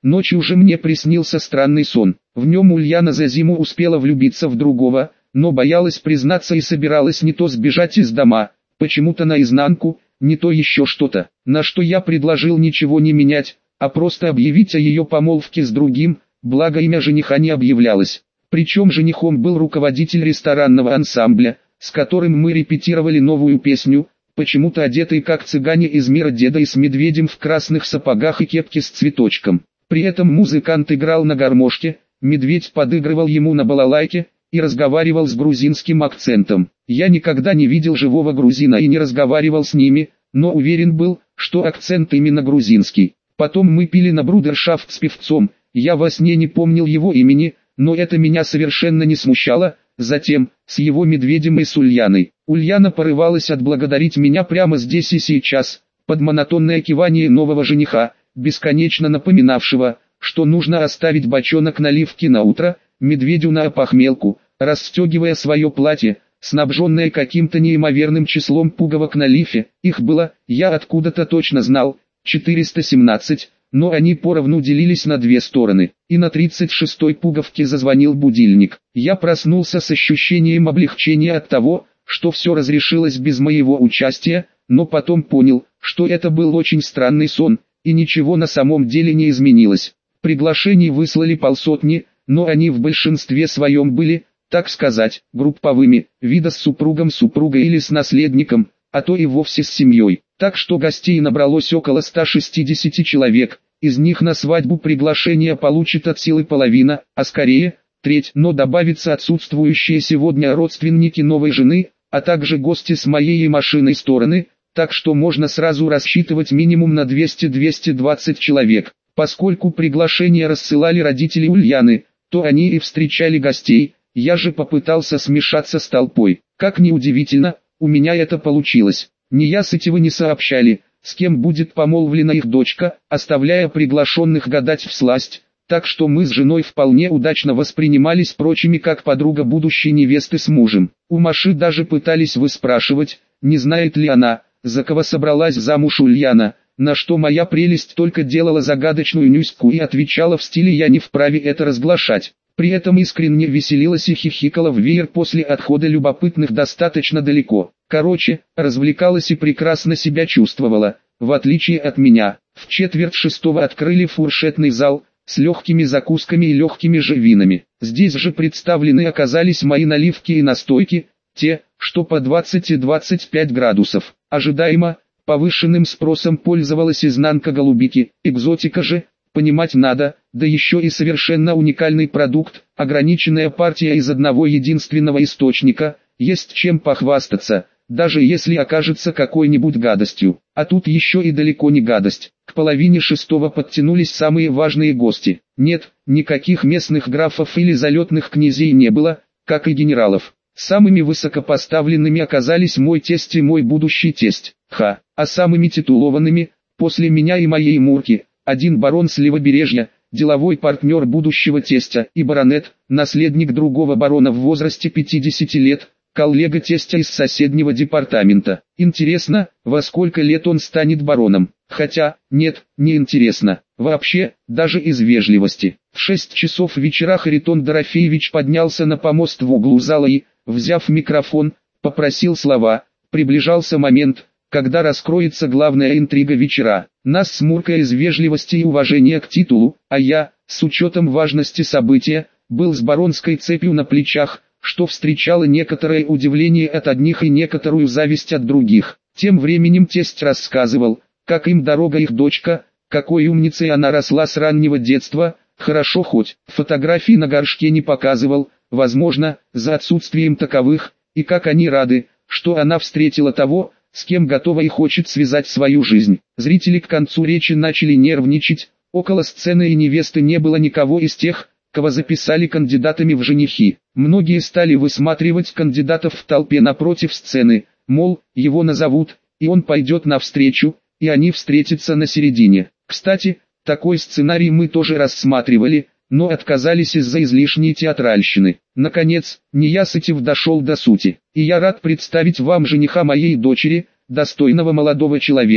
Ночью же мне приснился странный сон. В нем Ульяна за зиму успела влюбиться в другого, но боялась признаться и собиралась не то сбежать из дома, почему-то наизнанку, не то еще что-то, на что я предложил ничего не менять, а просто объявить о ее помолвке с другим, благо имя жениха не объявлялось. Причем женихом был руководитель ресторанного ансамбля, с которым мы репетировали новую песню, почему-то одетый как цыгане из мира деда и с медведем в красных сапогах и кепке с цветочком. При этом музыкант играл на гармошке, медведь подыгрывал ему на балалайке и разговаривал с грузинским акцентом. Я никогда не видел живого грузина и не разговаривал с ними, но уверен был, что акцент именно грузинский. Потом мы пили на брудершафт с певцом, я во сне не помнил его имени, но это меня совершенно не смущало. Затем, с его медведем и с Ульяной. Ульяна порывалась отблагодарить меня прямо здесь и сейчас, под монотонное кивание нового жениха, бесконечно напоминавшего, что нужно оставить бочонок наливки на утро, медведю на опохмелку, расстегивая свое платье, снабженное каким-то неимоверным числом пуговок на лифе. Их было, я откуда-то точно знал, 417, но они поровну делились на две стороны, и на 36-й пуговке зазвонил будильник. Я проснулся с ощущением облегчения от того, что все разрешилось без моего участия, но потом понял, что это был очень странный сон, и ничего на самом деле не изменилось. Приглашений выслали полсотни, но они в большинстве своем были, так сказать, групповыми, вида с супругом супруга или с наследником, а то и вовсе с семьей. Так что гостей набралось около 160 человек, из них на свадьбу приглашение получит от силы половина, а скорее, треть, но добавятся отсутствующие сегодня родственники новой жены, а также гости с моей и машиной стороны, так что можно сразу рассчитывать минимум на 200-220 человек. Поскольку приглашения рассылали родители Ульяны, то они и встречали гостей, я же попытался смешаться с толпой. Как ни удивительно, у меня это получилось. Неясытевы не сообщали, с кем будет помолвлена их дочка, оставляя приглашенных гадать всласть, так что мы с женой вполне удачно воспринимались прочими как подруга будущей невесты с мужем. У Маши даже пытались выспрашивать, не знает ли она, за кого собралась замуж Ульяна, на что моя прелесть только делала загадочную нюську и отвечала в стиле «я не вправе это разглашать». При этом искренне веселилась и хихикала в веер после отхода любопытных достаточно далеко. Короче, развлекалась и прекрасно себя чувствовала, в отличие от меня. В 5:45 открыли фуршетный зал, с легкими закусками и легкими же винами. Здесь же представлены оказались мои наливки и настойки, те, что по 20 и 25 градусов. Ожидаемо, повышенным спросом пользовалась изнанка голубики, экзотика же, понимать надо, да еще и совершенно уникальный продукт, ограниченная партия из одного единственного источника, есть чем похвастаться, даже если окажется какой-нибудь гадостью. А тут еще и далеко не гадость. К 5:30 подтянулись самые важные гости. Нет, никаких местных графов или залетных князей не было, как и генералов. Самыми высокопоставленными оказались мой тесть и мой будущий тесть. А самыми титулованными, после меня и моей Мурки, один барон с Левобережья, деловой партнер будущего тестя, и баронет, наследник другого барона в возрасте 50 лет, коллега тестя из соседнего департамента. Интересно, во сколько лет он станет бароном? Хотя, нет, не интересно. Вообще, даже из вежливости. В 6 часов вечера Харитон Дорофеевич поднялся на помост в углу зала и, взяв микрофон, попросил слова. Приближался момент, когда раскроется главная интрига вечера. Нас с Муркой из вежливости и уважения к титулу, а я, с учетом важности события, был с баронской цепью на плечах, что встречало некоторое удивление от одних и некоторую зависть от других. Тем временем тесть рассказывал, как им дорога их дочка, какой умницей она росла с раннего детства, хорошо хоть фотографии на горшке не показывал, возможно, за отсутствием таковых, и как они рады, что она встретила того, с кем готова и хочет связать свою жизнь. Зрители к концу речи начали нервничать, около сцены и невесты не было никого из тех, кого записали кандидатами в женихи. Многие стали высматривать кандидатов в толпе напротив сцены, мол, его назовут, и он пойдет навстречу, и они встретятся на середине. Кстати, такой сценарий мы тоже рассматривали, но отказались из-за излишней театральщины. Наконец, Неясытев дошел до сути, и я рад представить вам жениха моей дочери, достойного молодого человека,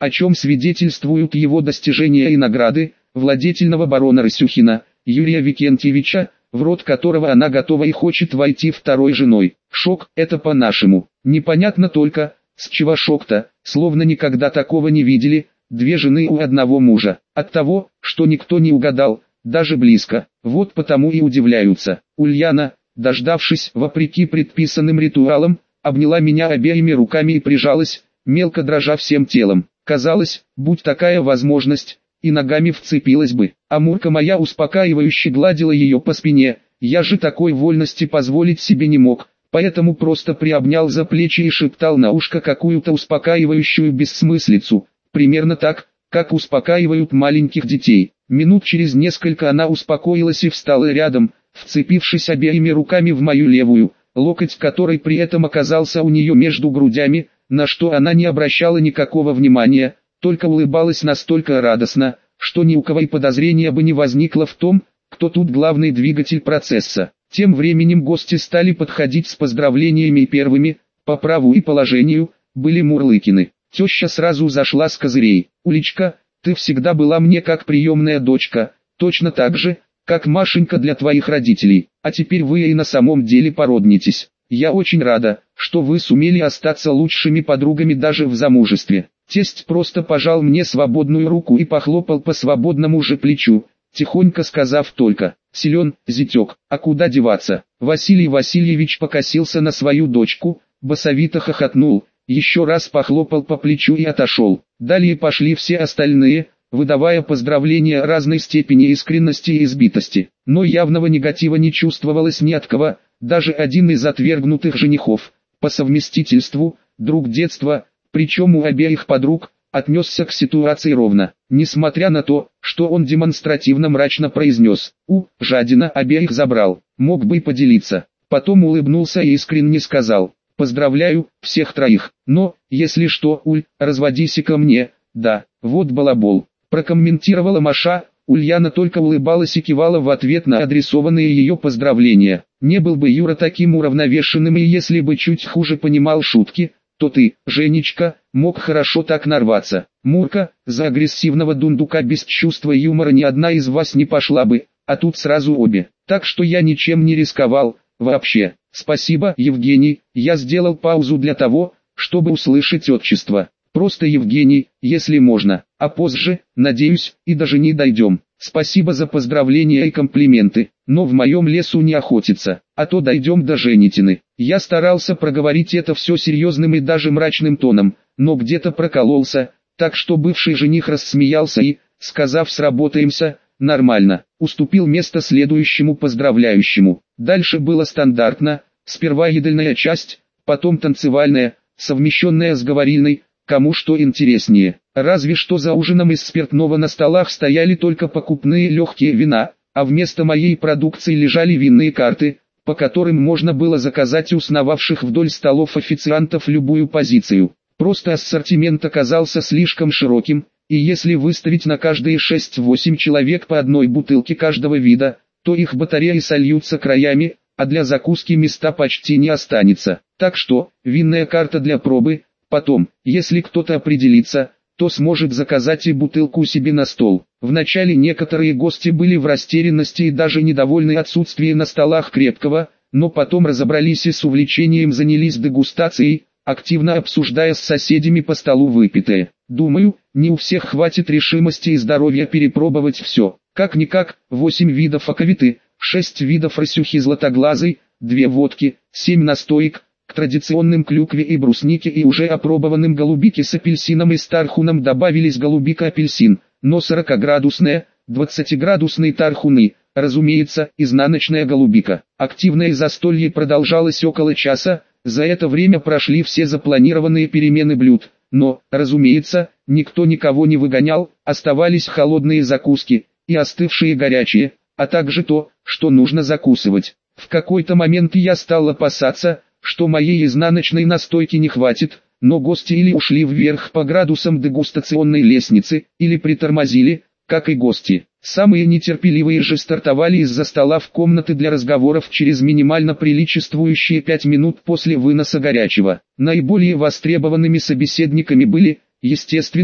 о чем свидетельствуют его достижения и награды, владетельного барона Рысюхина, Юрия Викентьевича, в род которого она готова и хочет войти второй женой. Шок, это по-нашему. Непонятно только, с чего шок-то, словно никогда такого не видели, две жены у одного мужа. От того, что никто не угадал, даже близко. Вот потому и удивляются. Ульяна, дождавшись, вопреки предписанным ритуалам, обняла меня обеими руками и прижалась, мелко дрожа всем телом. Казалось, будь такая возможность, и ногами вцепилась бы. А Мурка моя успокаивающе гладила ее по спине. Я же такой вольности позволить себе не мог, поэтому просто приобнял за плечи и шептал на ушко какую-то успокаивающую бессмыслицу, примерно так, как успокаивают маленьких детей. Минут через несколько она успокоилась и встала рядом, вцепившись обеими руками в мою левую, локоть которой при этом оказался у нее между грудями, на что она не обращала никакого внимания, только улыбалась настолько радостно, что ни у кого и подозрения бы не возникло в том, кто тут главный двигатель процесса. Тем временем гости стали подходить с поздравлениями и первыми, по праву и положению, были Мурлыкины. Теща сразу зашла с козырей. «Улечка, ты всегда была мне как приемная дочка, точно так же, как Машенька для твоих родителей, а теперь вы и на самом деле породнитесь. Я очень рада, что вы сумели остаться лучшими подругами даже в замужестве». Тесть просто пожал мне свободную руку и похлопал по свободному же плечу, тихонько сказав только: «Силен, зятек, а куда деваться?» Василий Васильевич покосился на свою дочку, басовито хохотнул, еще раз похлопал по плечу и отошел. Далее пошли все остальные, выдавая поздравления разной степени искренности и избитости. Но явного негатива не чувствовалось ни от кого, даже один из отвергнутых женихов, по совместительству, друг детства, причем у обеих подруг, отнесся к ситуации ровно, несмотря на то, что он демонстративно мрачно произнес: жадина, обеих забрал, мог бы и поделиться». Потом улыбнулся и искренне сказал: «Поздравляю, всех троих, но, если что, Уль, разводись ко мне, да, вот балабол», прокомментировала Маша. Ульяна только улыбалась и кивала в ответ на адресованные ее поздравления. Не был бы Юра таким уравновешенным, и если бы чуть хуже понимал шутки, то ты, Женечка, мог хорошо так нарваться. Мурка, за агрессивного дундука без чувства юмора ни одна из вас не пошла бы, а тут сразу обе. Так что я ничем не рисковал, вообще. Спасибо, Евгений, я сделал паузу для того, чтобы услышать отчество. Просто Евгений, если можно, а позже, надеюсь, и даже не дойдем. Спасибо за поздравления и комплименты, но в моем лесу не охотиться, а то дойдем до Женитины. Я старался проговорить это все серьезным и даже мрачным тоном, но где-то прокололся, так что бывший жених рассмеялся и, сказав «сработаемся», нормально, уступил место следующему поздравляющему. Дальше было стандартно, сперва едальная часть, потом танцевальная, совмещенная с говорильной, кому что интереснее. Разве что за ужином из спиртного на столах стояли только покупные легкие вина, а вместо моей продукции лежали винные карты, по которым можно было заказать у сновавших вдоль столов официантов любую позицию. Просто ассортимент оказался слишком широким, и если выставить на каждые 6-8 человек по одной бутылке каждого вида, то их батареи сольются краями, а для закуски места почти не останется. Так что, винная карта для пробы. Потом, если кто-то определится, то сможет заказать и бутылку себе на стол. Вначале некоторые гости были в растерянности и даже недовольны отсутствием на столах крепкого, но потом разобрались и с увлечением занялись дегустацией, активно обсуждая с соседями по столу выпитое. Думаю, не у всех хватит решимости и здоровья перепробовать все. Как-никак, 8 видов аковиты, 6 видов рысюхи златоглазой, 2 водки, 7 настоек, к традиционным клюкве и бруснике и уже опробованным голубике с апельсином и с тархуном добавились голубика-апельсин, но 40-градусная, 20-градусные тархуны, разумеется, изнаночная голубика. Активное застолье продолжалось около часа, за это время прошли все запланированные перемены блюд, но, разумеется, никто никого не выгонял, оставались холодные закуски, и остывшие горячие, а также то, что нужно закусывать. В какой-то момент я стал опасаться, что моей изнаночной настойки не хватит, но гости или ушли вверх по градусам дегустационной лестницы, или притормозили, как и гости. Самые нетерпеливые же стартовали из-за стола в комнаты для разговоров через минимально приличествующие 5 минут после выноса горячего. Наиболее востребованными собеседниками были, естественно,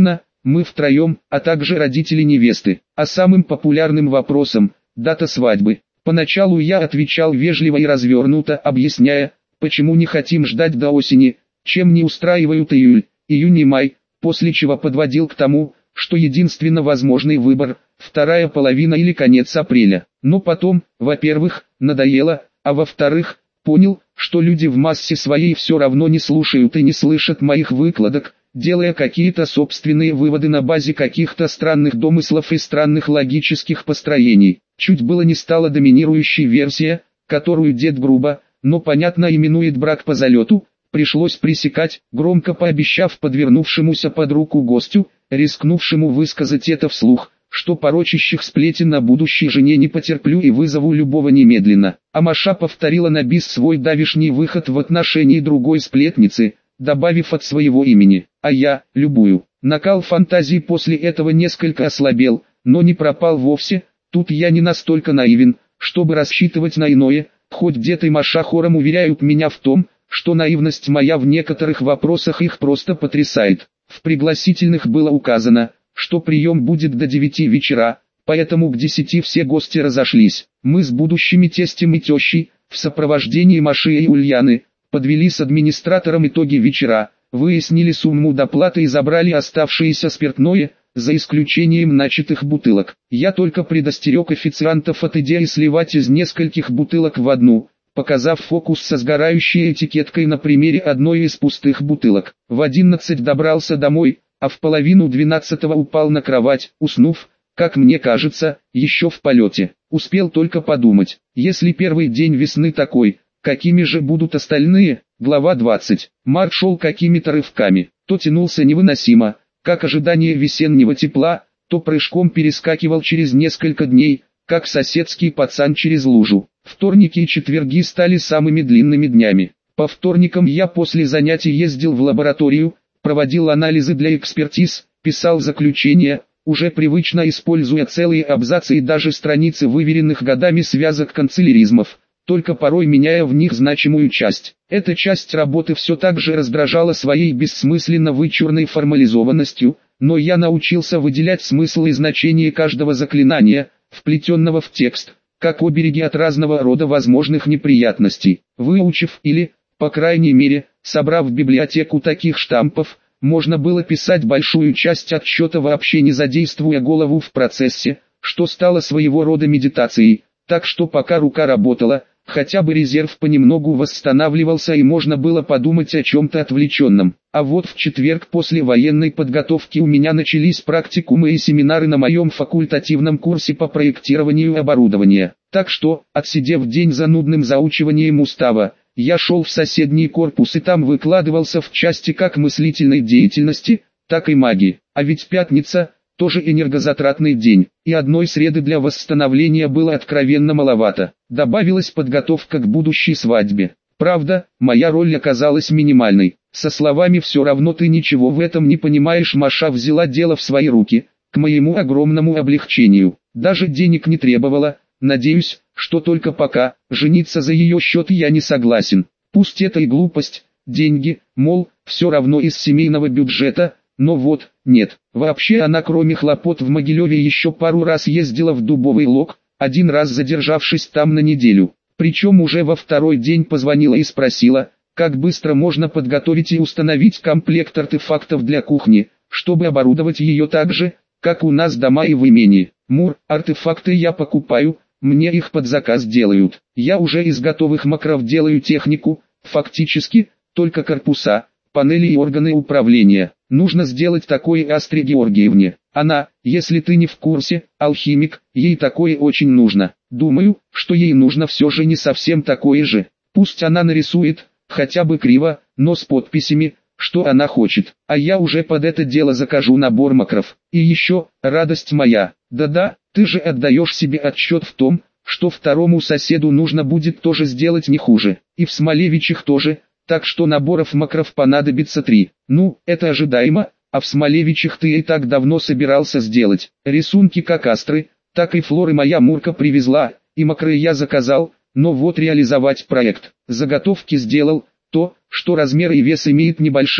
мы втроем, а также родители невесты. А самым популярным вопросом – дата свадьбы. Поначалу я отвечал вежливо и развернуто, объясняя, почему не хотим ждать до осени, чем не устраивают июль, июнь и май, после чего подводил к тому, что единственно возможный выбор – вторая половина или конец апреля. Но потом, во-первых, надоело, а во-вторых, понял, что люди в массе своей все равно не слушают и не слышат моих выкладок, делая какие-то собственные выводы на базе каких-то странных домыслов и странных логических построений. Чуть было не стала доминирующей версия, которую дед грубо, но понятно именует брак по залету, пришлось пресекать, громко пообещав подвернувшемуся под руку гостю, рискнувшему высказать это вслух, что порочащих сплетен на будущей жене не потерплю и вызову любого немедленно. А Маша повторила на бис свой давишний выход в отношении другой сплетницы, добавив от своего имени, а я, любую. Накал фантазии после этого несколько ослабел, но не пропал вовсе, тут я не настолько наивен, чтобы рассчитывать на иное, хоть дед и Маша хором уверяют меня в том, что наивность моя в некоторых вопросах их просто потрясает. В пригласительных было указано, что прием будет до 9 вечера, поэтому к 10 все гости разошлись. Мы с будущими тестем и тещей, в сопровождении Маши и Ульяны, подвели с администратором итоги вечера, выяснили сумму доплаты и забрали оставшееся спиртное, за исключением начатых бутылок. Я только предостерег официантов от идеи сливать из нескольких бутылок в одну, показав фокус со сгорающей этикеткой на примере одной из пустых бутылок. В 11 добрался домой, а в половину 12-го упал на кровать, уснув, как мне кажется, еще в полете. Успел только подумать, если первый день весны такой, какими же будут остальные? Глава 20. Март шел какими-то рывками, то тянулся невыносимо, как ожидание весеннего тепла, то прыжком перескакивал через несколько дней, как соседский пацан через лужу. Вторники и четверги стали самыми длинными днями. По вторникам я после занятий ездил в лабораторию, проводил анализы для экспертиз, писал заключения, уже привычно используя целые абзацы и даже страницы выверенных годами связок канцеляризмов, только порой меняя в них значимую часть. Эта часть работы все так же раздражала своей бессмысленно вычурной формализованностью, но я научился выделять смысл и значение каждого заклинания, вплетенного в текст, как обереги от разного рода возможных неприятностей. Выучив или, по крайней мере, собрав библиотеку таких штампов, можно было писать большую часть отчета вообще не задействуя голову в процессе, что стало своего рода медитацией, так что пока рука работала, хотя бы резерв понемногу восстанавливался и можно было подумать о чем-то отвлеченном. А вот в четверг после военной подготовки у меня начались практикумы и семинары на моем факультативном курсе по проектированию оборудования. Так что, отсидев день за нудным заучиванием устава, я шел в соседний корпус и там выкладывался в части как мыслительной деятельности, так и магии. А ведь пятница – тоже энергозатратный день, и одной среды для восстановления было откровенно маловато. Добавилась подготовка к будущей свадьбе. Правда, моя роль оказалась минимальной. Со словами «все равно ты ничего в этом не понимаешь» Маша взяла дело в свои руки, к моему огромному облегчению. Даже денег не требовала, надеюсь, что только пока, жениться за ее счет я не согласен. Пусть это и глупость, деньги, мол, все равно из семейного бюджета, но вот, нет. Вообще она кроме хлопот в Могилеве еще пару раз ездила в Дубовый Лог, один раз задержавшись там на неделю. Причем уже во второй день позвонила и спросила, как быстро можно подготовить и установить комплект артефактов для кухни, чтобы оборудовать ее так же, как у нас дома и в имении. Мур, артефакты я покупаю, мне их под заказ делают. Я уже из готовых макров делаю технику, фактически, только корпуса, панели и органы управления. Нужно сделать такое Астре Георгиевне. Она, если ты не в курсе, алхимик, ей такое очень нужно. Думаю, что ей нужно все же не совсем такое же. Пусть она нарисует, хотя бы криво, но с подписями, что она хочет. А я уже под это дело закажу набор макров. И еще, радость моя, да-да, ты же отдаешь себе отчет в том, что второму соседу нужно будет тоже сделать не хуже. И в Смолевичах тоже. Так что наборов макров понадобится 3. Ну, это ожидаемо, а в Смолевичах ты и так давно собирался сделать. Рисунки как Астры, так и Флоры моя Мурка привезла, и макры я заказал, но вот реализовать проект. Заготовки сделал, то, что размер и вес имеет небольшие,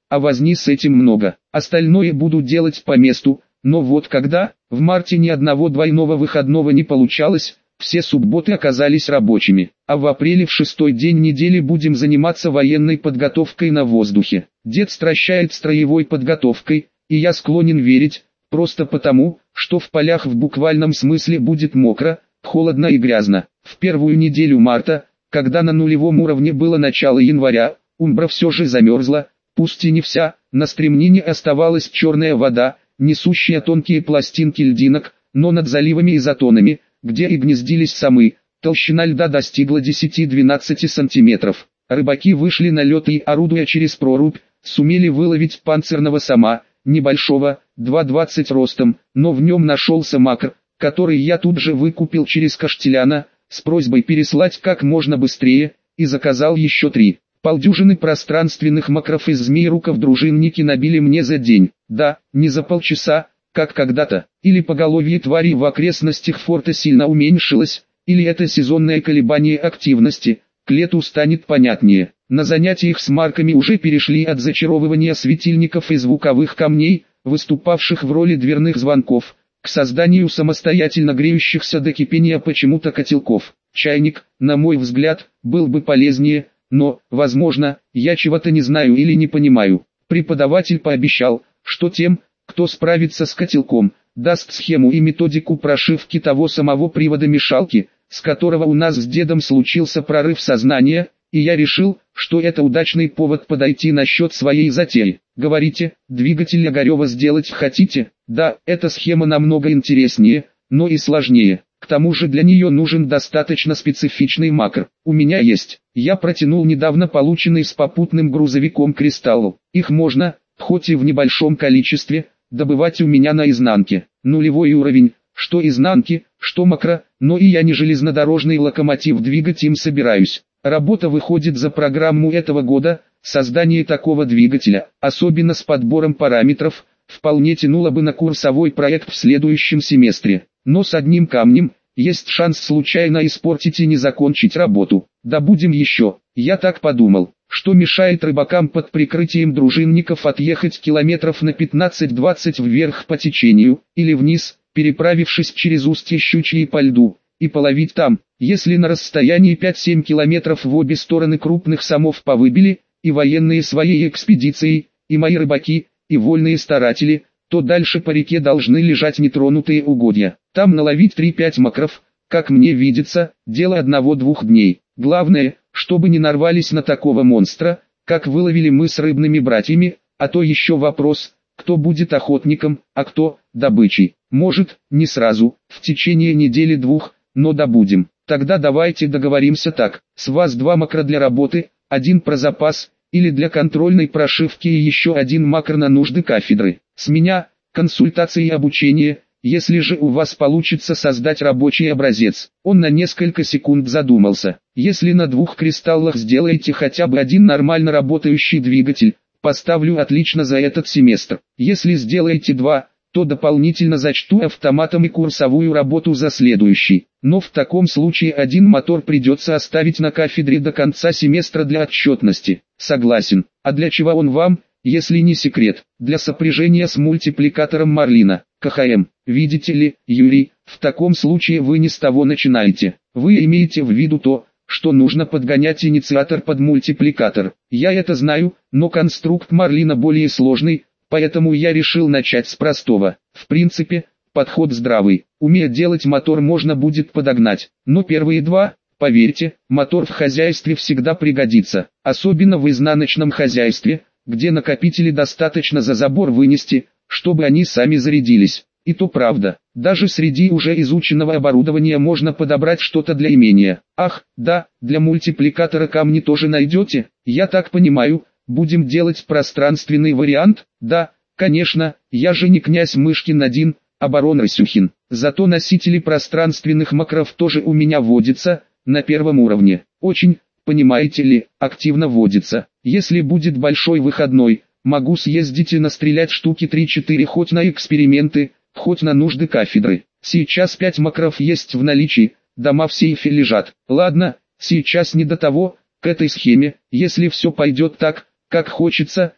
а возни с этим много. Остальное буду делать по месту, но вот когда, в марте ни одного двойного выходного не получалось, все субботы оказались рабочими, а в апреле в 6-й день недели будем заниматься военной подготовкой на воздухе. Дед стращает строевой подготовкой, и я склонен верить, просто потому, что в полях в буквальном смысле будет мокро, холодно и грязно. В первую неделю марта, когда на нулевом уровне было начало января, Умбра все же замерзла, пусть и не вся, на стремнине оставалась черная вода, несущая тонкие пластинки льдинок, но над заливами и затонами, где и гнездились самы, толщина льда достигла 10-12 сантиметров. Рыбаки вышли на лед и, орудуя через прорубь, сумели выловить панцирного сома, небольшого, 2,20 ростом, но в нем нашелся макр, который я тут же выкупил через Каштеляна, с просьбой переслать как можно быстрее, и заказал еще 3. Полдюжины пространственных макров из змееруков дружинники набили мне за день, да, не за полчаса, как когда-то. Или поголовье тварей в окрестностях форта сильно уменьшилось, или это сезонное колебание активности, к лету станет понятнее. На занятиях с марками уже перешли от зачаровывания светильников и звуковых камней, выступавших в роли дверных звонков, к созданию самостоятельно греющихся до кипения почему-то котелков. Чайник, на мой взгляд, был бы полезнее, но, возможно, я чего-то не знаю или не понимаю. Преподаватель пообещал, что тем, кто справится с котелком, даст схему и методику прошивки того самого привода мешалки, с которого у нас с дедом случился прорыв сознания, и я решил, что это удачный повод подойти насчет своей затеи. Говорите, двигатель Огарева сделать хотите? Да, эта схема намного интереснее, но и сложнее. К тому же для нее нужен достаточно специфичный макр. У меня есть. Я протянул недавно полученный с попутным грузовиком кристалл. Их можно, хоть и в небольшом количестве, добывать у меня на изнанке. Нулевой уровень, что изнанки, что макро, но и я не железнодорожный локомотив двигать им собираюсь. Работа выходит за программу этого года, создание такого двигателя, особенно с подбором параметров, вполне тянуло бы на курсовой проект в следующем семестре. Но с одним камнем, есть шанс случайно испортить и не закончить работу. Добудем еще. Я так подумал, что мешает рыбакам под прикрытием дружинников отъехать километров на 15-20 вверх по течению, или вниз, переправившись через устье Щучьей по льду, и половить там. Если на расстоянии 5-7 километров в обе стороны крупных самов повыбили, и военные своей экспедицией, и мои рыбаки, и вольные старатели, то дальше по реке должны лежать нетронутые угодья. Там наловить 3-5 макров, как мне видится, дело 1-2 дней. Главное, чтобы не нарвались на такого монстра, как выловили мы с рыбными братьями, а то еще вопрос, кто будет охотником, а кто добычей. Может, не сразу, в течение недели-двух, но добудем. Тогда давайте договоримся так, с вас 2 макра для работы, 1 про запас, или для контрольной прошивки и еще 1 макр на нужды кафедры. С меня, консультации и обучение, если же у вас получится создать рабочий образец. Он на несколько секунд задумался. Если на 2 кристаллах сделаете хотя бы 1 нормально работающий двигатель, поставлю отлично за этот семестр. Если сделаете 2, то дополнительно зачту автоматом и курсовую работу за следующий. Но в таком случае 1 мотор придется оставить на кафедре до конца семестра для отчетности. Согласен. А для чего он вам, если не секрет? Для сопряжения с мультипликатором Марлина, КХМ. Видите ли, Юрий, в таком случае вы не с того начинаете. Вы имеете в виду то, что нужно подгонять инициатор под мультипликатор. Я это знаю, но конструкт Марлина более сложный, поэтому я решил начать с простого. В принципе, подход здравый. Умея делать мотор можно будет подогнать, но первые 2, поверьте, мотор в хозяйстве всегда пригодится. Особенно в изнаночном хозяйстве, где накопители достаточно за забор вынести, чтобы они сами зарядились. И то правда, даже среди уже изученного оборудования можно подобрать что-то для имения. Ах, да, для мультипликатора камни тоже найдете? Я так понимаю, будем делать пространственный вариант? Да, конечно, я же не князь Мышкин один, а барон Расюхин. Зато носители пространственных макров тоже у меня водятся, на 1 уровне. Очень, понимаете ли, активно водится. Если будет большой выходной, могу съездить и настрелять штуки 3-4 хоть на эксперименты, хоть на нужды кафедры. Сейчас 5 макров есть в наличии, дома в сейфе лежат. Ладно, сейчас не до того, к этой схеме, если все пойдет так, как хочется,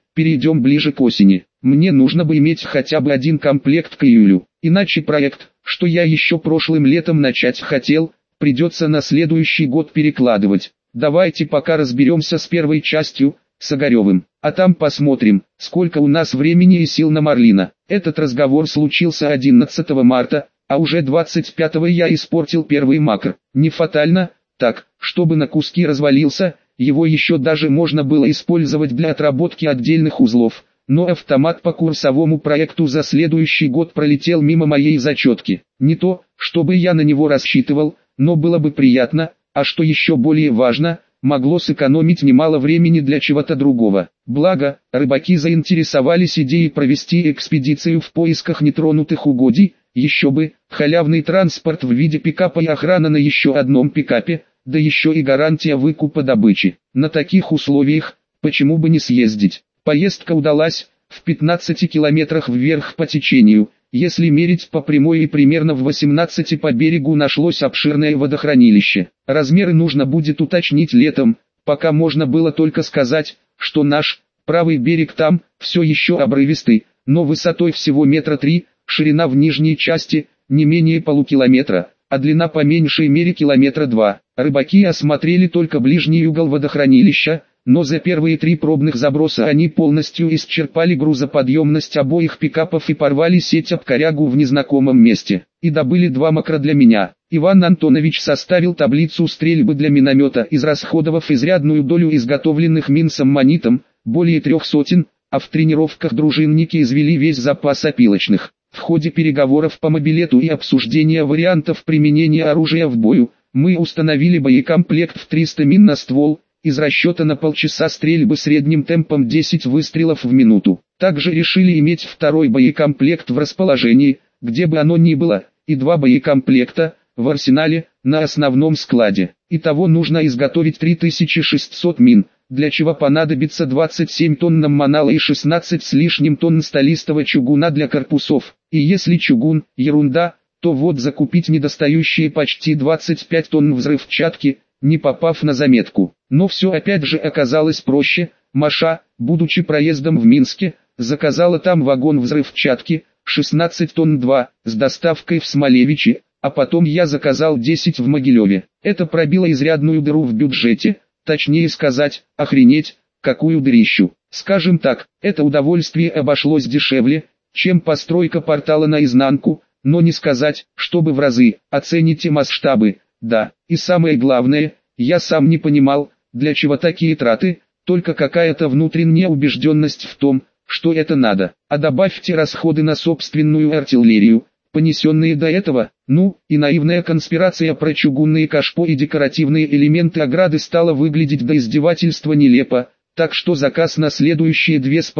перейдем ближе к осени. Мне нужно бы иметь хотя бы один комплект к июлю, иначе проект, что я еще прошлым летом начать хотел, придется на следующий год перекладывать. Давайте пока разберемся с первой частью, с Огаревым, а там посмотрим, сколько у нас времени и сил на Марлина. Этот разговор случился 11 марта, а уже 25-го я испортил первый макр. Не фатально, так, чтобы на куски развалился, его еще даже можно было использовать для отработки отдельных узлов, но автомат по курсовому проекту за следующий год пролетел мимо моей зачетки. Не то, чтобы я на него рассчитывал, но было бы приятно, а что еще более важно, могло сэкономить немало времени для чего-то другого. Благо, рыбаки заинтересовались идеей провести экспедицию в поисках нетронутых угодий, еще бы, халявный транспорт в виде пикапа и охрана на еще одном пикапе, да еще и гарантия выкупа добычи. На таких условиях, почему бы не съездить? Поездка удалась, в 15 километрах вверх по течению, если мерить по прямой, и примерно в 18 по берегу нашлось обширное водохранилище. Размеры нужно будет уточнить летом, пока можно было только сказать, что наш правый берег там все еще обрывистый, но высотой всего метра 3, ширина в нижней части не менее полукилометра, а длина по меньшей мере километра 2. Рыбаки осмотрели только ближний угол водохранилища, но за первые 3 пробных заброса они полностью исчерпали грузоподъемность обоих пикапов и порвали сеть об корягу в незнакомом месте. И добыли 2 макра для меня. Иван Антонович составил таблицу стрельбы для миномета, израсходовав изрядную долю изготовленных мин с аммонитом, более 300, а в тренировках дружинники извели весь запас опилочных. В ходе переговоров по мобилету и обсуждения вариантов применения оружия в бою, мы установили боекомплект в 300 мин на ствол, из расчета на полчаса стрельбы средним темпом 10 выстрелов в минуту. Также решили иметь второй боекомплект в расположении, где бы оно ни было, и 2 боекомплекта в арсенале, на основном складе. Итого нужно изготовить 3600 мин, для чего понадобится 27 тонн намманала и 16 с лишним тонн столистого чугуна для корпусов. И если чугун – ерунда, то вот закупить недостающие почти 25 тонн взрывчатки, не попав на заметку. Но все опять же оказалось проще. Маша, будучи проездом в Минске, заказала там вагон взрывчатки, 16 тонн 2, с доставкой в Смолевичи, а потом я заказал 10 в Могилеве. Это пробило изрядную дыру в бюджете, точнее сказать, охренеть, какую дырищу. Скажем так, это удовольствие обошлось дешевле, чем постройка портала наизнанку, но не сказать, чтобы в разы. Оцените масштабы. Да, и самое главное, я сам не понимал, для чего такие траты, только какая-то внутренняя убежденность в том, что это надо. А добавьте расходы на собственную артиллерию, понесенные до этого, ну, и наивная конспирация про чугунные кашпо и декоративные элементы ограды стала выглядеть до издевательства нелепо, так что заказ на следующие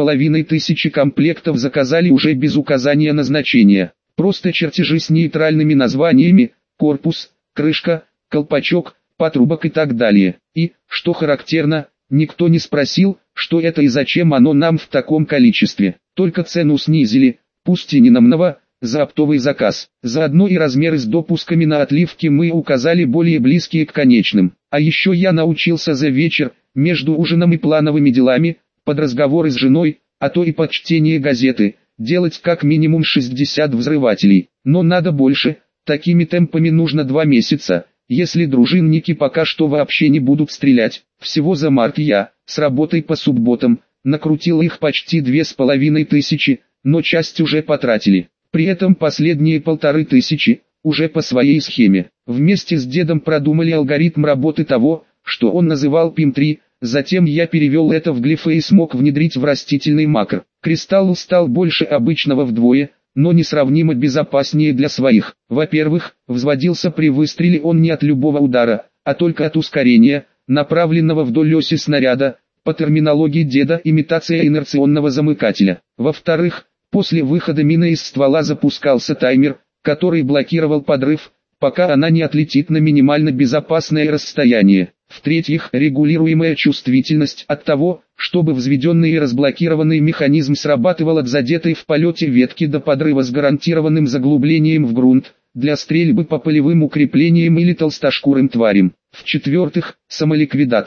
2500 комплектов заказали уже без указания назначения. Просто чертежи с нейтральными названиями: корпус, крышка, колпачок, патрубок и так далее. И, что характерно, никто не спросил, что это и зачем оно нам в таком количестве. Только цену снизили, пусть и не намного, за оптовый заказ. Заодно и размеры с допусками на отливки мы указали более близкие к конечным. А еще я научился за вечер, между ужином и плановыми делами, под разговоры с женой, а то и под чтение газеты, делать как минимум 60 взрывателей. Но надо больше, такими темпами нужно 2 месяца, если дружинники пока что вообще не будут стрелять. Всего за март я, с работой по субботам, накрутил их почти 2500, но часть уже потратили. При этом последние 1500, уже по своей схеме. Вместе с дедом продумали алгоритм работы того, что он называл PIM-3, затем я перевел это в глифы и смог внедрить в растительный макр. Кристалл стал больше обычного вдвое, но несравнимо безопаснее для своих. Во-первых, взводился при выстреле он не от любого удара, а только от ускорения, направленного вдоль оси снаряда, по терминологии деда имитация инерционного замыкателя. Во-вторых, после выхода мины из ствола запускался таймер, который блокировал подрыв, пока она не отлетит на минимально безопасное расстояние. В-третьих, регулируемая чувствительность от того, чтобы взведенный и разблокированный механизм срабатывал от задетой в полете ветки до подрыва с гарантированным заглублением в грунт, для стрельбы по полевым укреплениям или толстошкурым тварям. В-четвертых, самоликвидатор.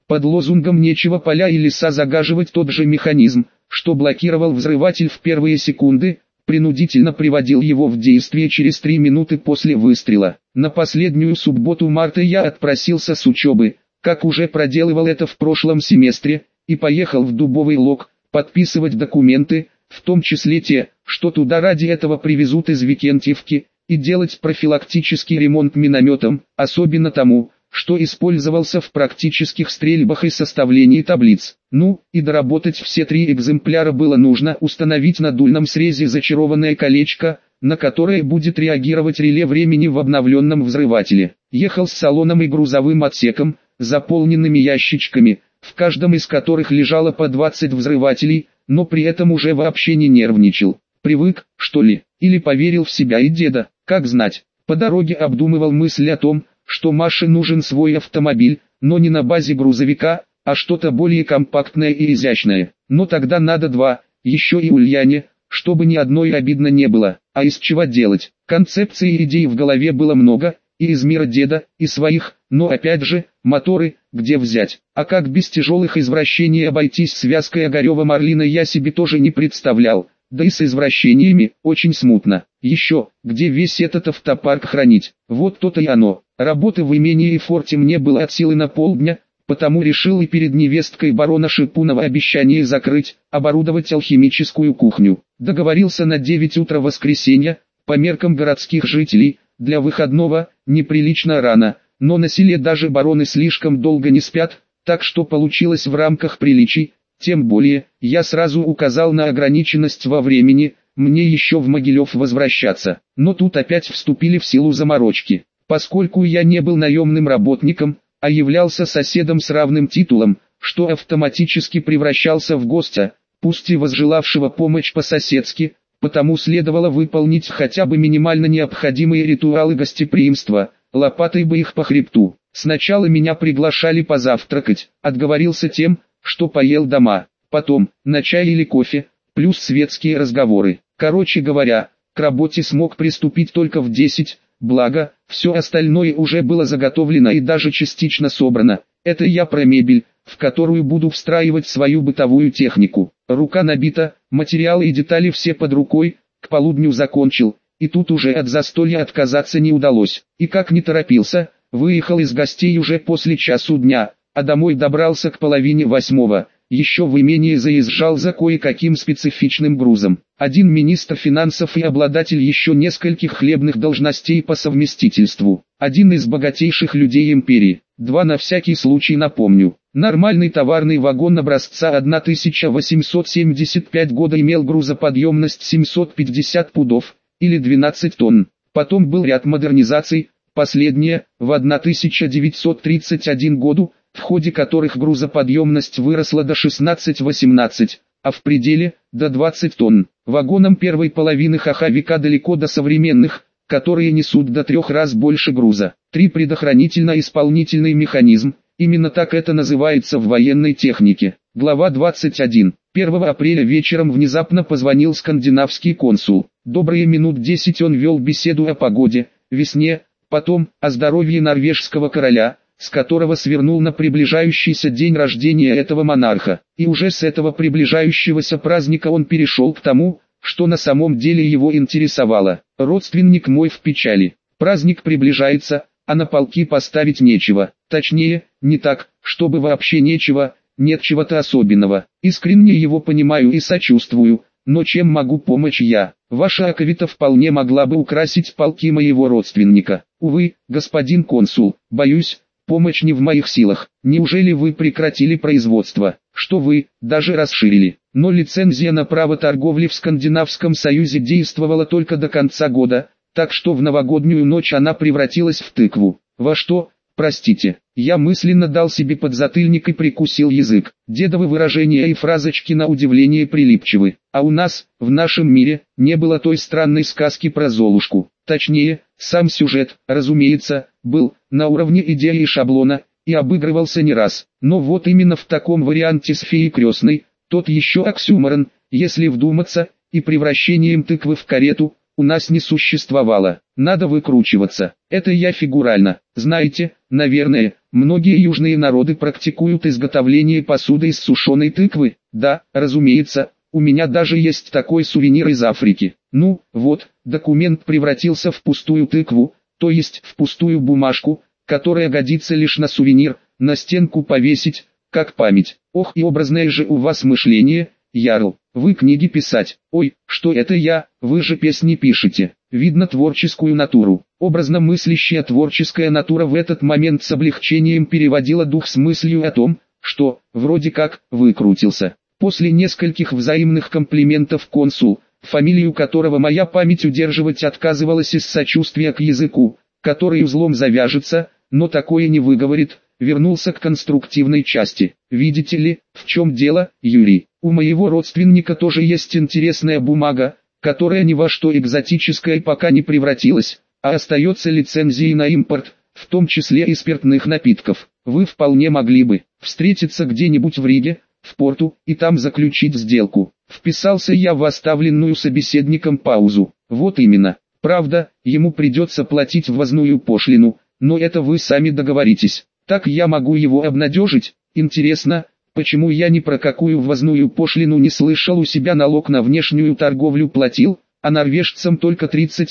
Под лозунгом «нечего поля и леса загаживать» тот же механизм, что блокировал взрыватель в первые секунды, принудительно приводил его в действие через 3 минуты после выстрела. На последнюю субботу марта я отпросился с учебы, как уже проделывал это в прошлом семестре, и поехал в Дубовый Лог, подписывать документы, в том числе те, что туда ради этого привезут из Викентьевки, и делать профилактический ремонт минометам, особенно тому, что использовался в практических стрельбах и составлении таблиц. Ну, и доработать все 3 экземпляра было нужно, установить на дульном срезе зачарованное колечко, на которое будет реагировать реле времени в обновленном взрывателе. Ехал с салоном и грузовым отсеком, заполненными ящичками, в каждом из которых лежало по 20 взрывателей, но при этом уже вообще не нервничал. Привык, что ли, или поверил в себя и деда, как знать. По дороге обдумывал мысль о том, что Маше нужен свой автомобиль, но не на базе грузовика, а что-то более компактное и изящное. Но тогда надо 2, еще и Ульяне, чтобы ни одной обидно не было. А из чего делать? Концепций и идей в голове было много, и из мира деда, и своих, но опять же, моторы, где взять? А как без тяжелых извращений обойтись связкой Огарева-Марлина я себе тоже не представлял. Да и с извращениями, очень смутно. Еще, где весь этот автопарк хранить? Вот то-то и оно. Работы в имении и форте мне было от силы на полдня, потому решил и перед невесткой барона Шипунова обещание закрыть, оборудовать алхимическую кухню. Договорился на 9 утра воскресенья, по меркам городских жителей, для выходного, неприлично рано, но на селе даже бароны слишком долго не спят, так что получилось в рамках приличий. Тем более, я сразу указал на ограниченность во времени, мне еще в Могилев возвращаться. Но тут опять вступили в силу заморочки. Поскольку я не был наемным работником, а являлся соседом с равным титулом, что автоматически превращался в гостя, пусть и возжелавшего помощь по-соседски, потому следовало выполнить хотя бы минимально необходимые ритуалы гостеприимства, лопатой бы их по хребту. Сначала меня приглашали позавтракать, отговорился тем, что поел дома, потом, на чай или кофе, плюс светские разговоры. Короче говоря, к работе смог приступить только в 10, благо, все остальное уже было заготовлено и даже частично собрано. Это я про мебель, в которую буду встраивать свою бытовую технику. Рука набита, материалы и детали все под рукой, к полудню закончил, и тут уже от застолья отказаться не удалось. И как не торопился, выехал из гостей уже после часу дня, а домой добрался к 7:30, еще в имение заезжал за кое-каким специфичным грузом. Один министр финансов и обладатель еще нескольких хлебных должностей по совместительству. Один из богатейших людей империи. 2 на всякий случай напомню. Нормальный товарный вагон образца 1875 года имел грузоподъемность 750 пудов, или 12 тонн. Потом был ряд модернизаций, последняя, в 1931 году, в ходе которых грузоподъемность выросла до 16-18, а в пределе – до 20 тонн. Вагонам первой половины ХХ века далеко до современных, которые несут до 3 раз больше груза. 3 предохранительно-исполнительный механизм, именно так это называется в военной технике. Глава 21. 1 апреля вечером внезапно позвонил скандинавский консул. Добрые минут 10 он вел беседу о погоде, весне, потом о здоровье норвежского короля, с которого свернул на приближающийся день рождения этого монарха. И уже с этого приближающегося праздника он перешел к тому, что на самом деле его интересовало. Родственник мой в печали. Праздник приближается, а на полки поставить нечего. Точнее, не так, чтобы вообще нечего, нет чего-то особенного. Искренне его понимаю и сочувствую, но чем могу помочь я? Ваша Аковита вполне могла бы украсить полки моего родственника. Увы, господин консул, боюсь, помощь не в моих силах. Неужели вы прекратили производство? Что вы, даже расширили? Но лицензия на право торговли в Скандинавском Союзе действовала только до конца года, так что в новогоднюю ночь она превратилась в тыкву. Во что? Простите, я мысленно дал себе подзатыльник и прикусил язык. Дедовы выражения и фразочки на удивление прилипчивы. А у нас, в нашем мире, не было той странной сказки про Золушку. Точнее, сам сюжет, разумеется, был на уровне идеи и шаблона, и обыгрывался не раз. Но вот именно в таком варианте с феей крестной, тот еще оксюморон, если вдуматься, и превращением тыквы в карету, у нас не существовало. Надо выкручиваться. Это я фигурально. Знаете, наверное, многие южные народы практикуют изготовление посуды из сушеной тыквы. Да, разумеется, у меня даже есть такой сувенир из Африки. Ну, вот, документ превратился в пустую тыкву, то есть в пустую бумажку, которая годится лишь на сувенир, на стенку повесить, как память. Ох, и образное же у вас мышление, Ярл. Вы книги писать. Ой, что это я, вы же песни пишете. Видно творческую натуру. Образно мыслящая творческая натура в этот момент с облегчением переводила дух с мыслью о том, что, вроде как, выкрутился. После нескольких взаимных комплиментов консул, фамилию которого моя память удерживать отказывалась из сочувствия к языку, который узлом завяжется, но такое не выговорит, вернулся к конструктивной части. Видите ли, в чем дело, Юрий? У моего родственника тоже есть интересная бумага, которая ни во что экзотическое пока не превратилась, а остается лицензией на импорт, в том числе и спиртных напитков. Вы вполне могли бы встретиться где-нибудь в Риге, в порту, и там заключить сделку. Вписался я в оставленную собеседником паузу. Вот именно. Правда, ему придется платить ввозную пошлину, но это вы сами договоритесь. Так я могу его обнадежить. Интересно, почему я ни про какую ввозную пошлину не слышал, у себя налог на внешнюю торговлю платил, а норвежцам только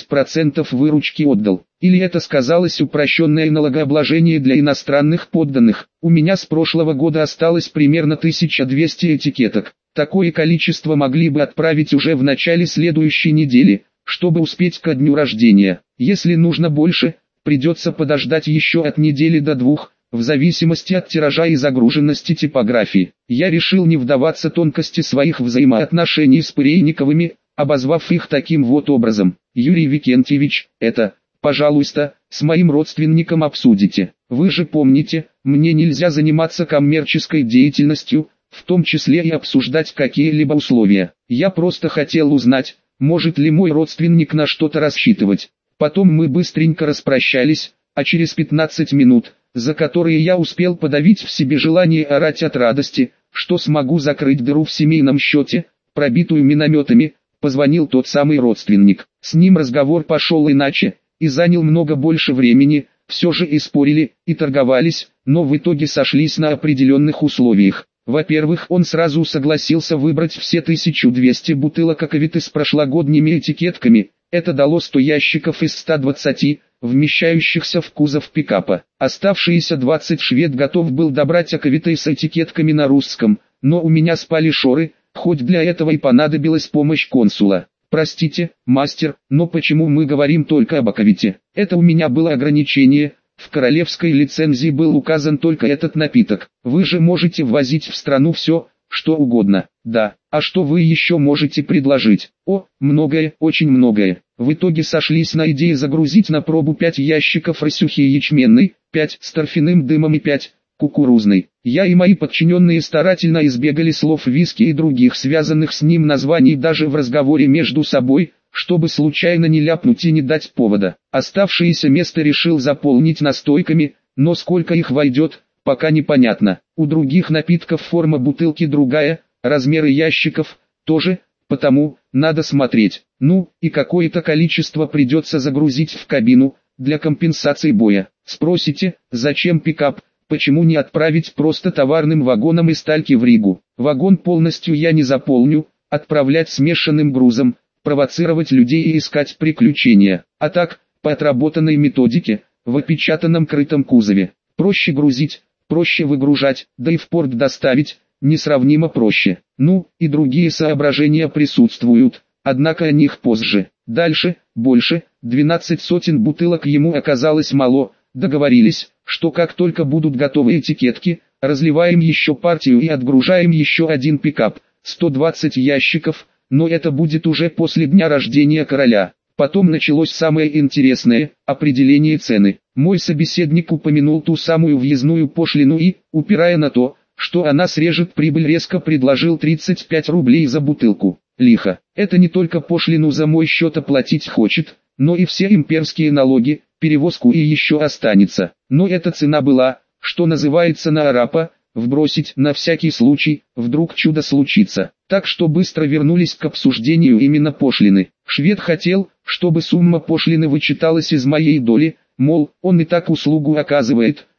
30% выручки отдал. Или это сказалось упрощенное налогообложение для иностранных подданных. У меня с прошлого года осталось примерно 1200 этикеток. Такое количество могли бы отправить уже в начале следующей недели, чтобы успеть ко дню рождения. Если нужно больше, придется подождать еще от недели до 2, в зависимости от тиража и загруженности типографии. Я решил не вдаваться в тонкости своих взаимоотношений с Пырейниковыми, обозвав их таким вот образом. Юрий Викентьевич, это, пожалуйста, с моим родственником обсудите. Вы же помните, мне нельзя заниматься коммерческой деятельностью, в том числе и обсуждать какие-либо условия. Я просто хотел узнать, может ли мой родственник на что-то рассчитывать. Потом мы быстренько распрощались, а через 15 минут, за которые я успел подавить в себе желание орать от радости, что смогу закрыть дыру в семейном счете, пробитую минометами, позвонил тот самый родственник. С ним разговор пошел иначе, и занял много больше времени, все же и спорили, и торговались, но в итоге сошлись на определенных условиях. Во-первых, он сразу согласился выбрать все 1200 бутылок аквавиты с прошлогодними этикетками, это дало 100 ящиков из 120, вмещающихся в кузов пикапа. Оставшиеся 20 швед готов был добрать аквавиты с этикетками на русском, но у меня спали шоры, хоть для этого и понадобилась помощь консула. Простите, мастер, но почему мы говорим только об аквавите? Это у меня было ограничение. В королевской лицензии был указан только этот напиток. Вы же можете ввозить в страну все, что угодно. Да, а что вы еще можете предложить? О, многое, очень многое. В итоге сошлись на идее загрузить на пробу 5 ящиков росюхи ячменной, 5 с торфяным дымом и 5 кукурузной. Я и мои подчиненные старательно избегали слов виски и других связанных с ним названий даже в разговоре между собой, чтобы случайно не ляпнуть и не дать повода. Оставшееся место решил заполнить настойками, но сколько их войдет, пока непонятно. У других напитков форма бутылки другая, размеры ящиков тоже, потому надо смотреть. Ну, и какое-то количество придется загрузить в кабину, для компенсации боя. Спросите, зачем пикап? Почему не отправить просто товарным вагоном из Тальки в Ригу? Вагон полностью я не заполню, отправлять смешанным грузом, провоцировать людей и искать приключения. А так, по отработанной методике, в опечатанном крытом кузове. Проще грузить, проще выгружать, да и в порт доставить, несравнимо проще. Ну, и другие соображения присутствуют, однако о них позже. Дальше, больше, 12 сотен бутылок ему оказалось мало. Договорились, что как только будут готовы этикетки, разливаем еще партию и отгружаем еще один пикап, 120 ящиков, но это будет уже после дня рождения короля. Потом началось самое интересное – определение цены. Мой собеседник упомянул ту самую въездную пошлину и, упирая на то, что она срежет прибыль, резко предложил 35 рублей за бутылку. Лихо. Это не только пошлину за мой счет оплатить хочет, но и все имперские налоги, перевозку и еще останется. Но эта цена была, что называется, на арапа, вбросить на всякий случай, вдруг чудо случится. Так что быстро вернулись к обсуждению именно пошлины. Швед хотел, чтобы сумма пошлины вычиталась из моей доли, мол, он и так услугу оказывает,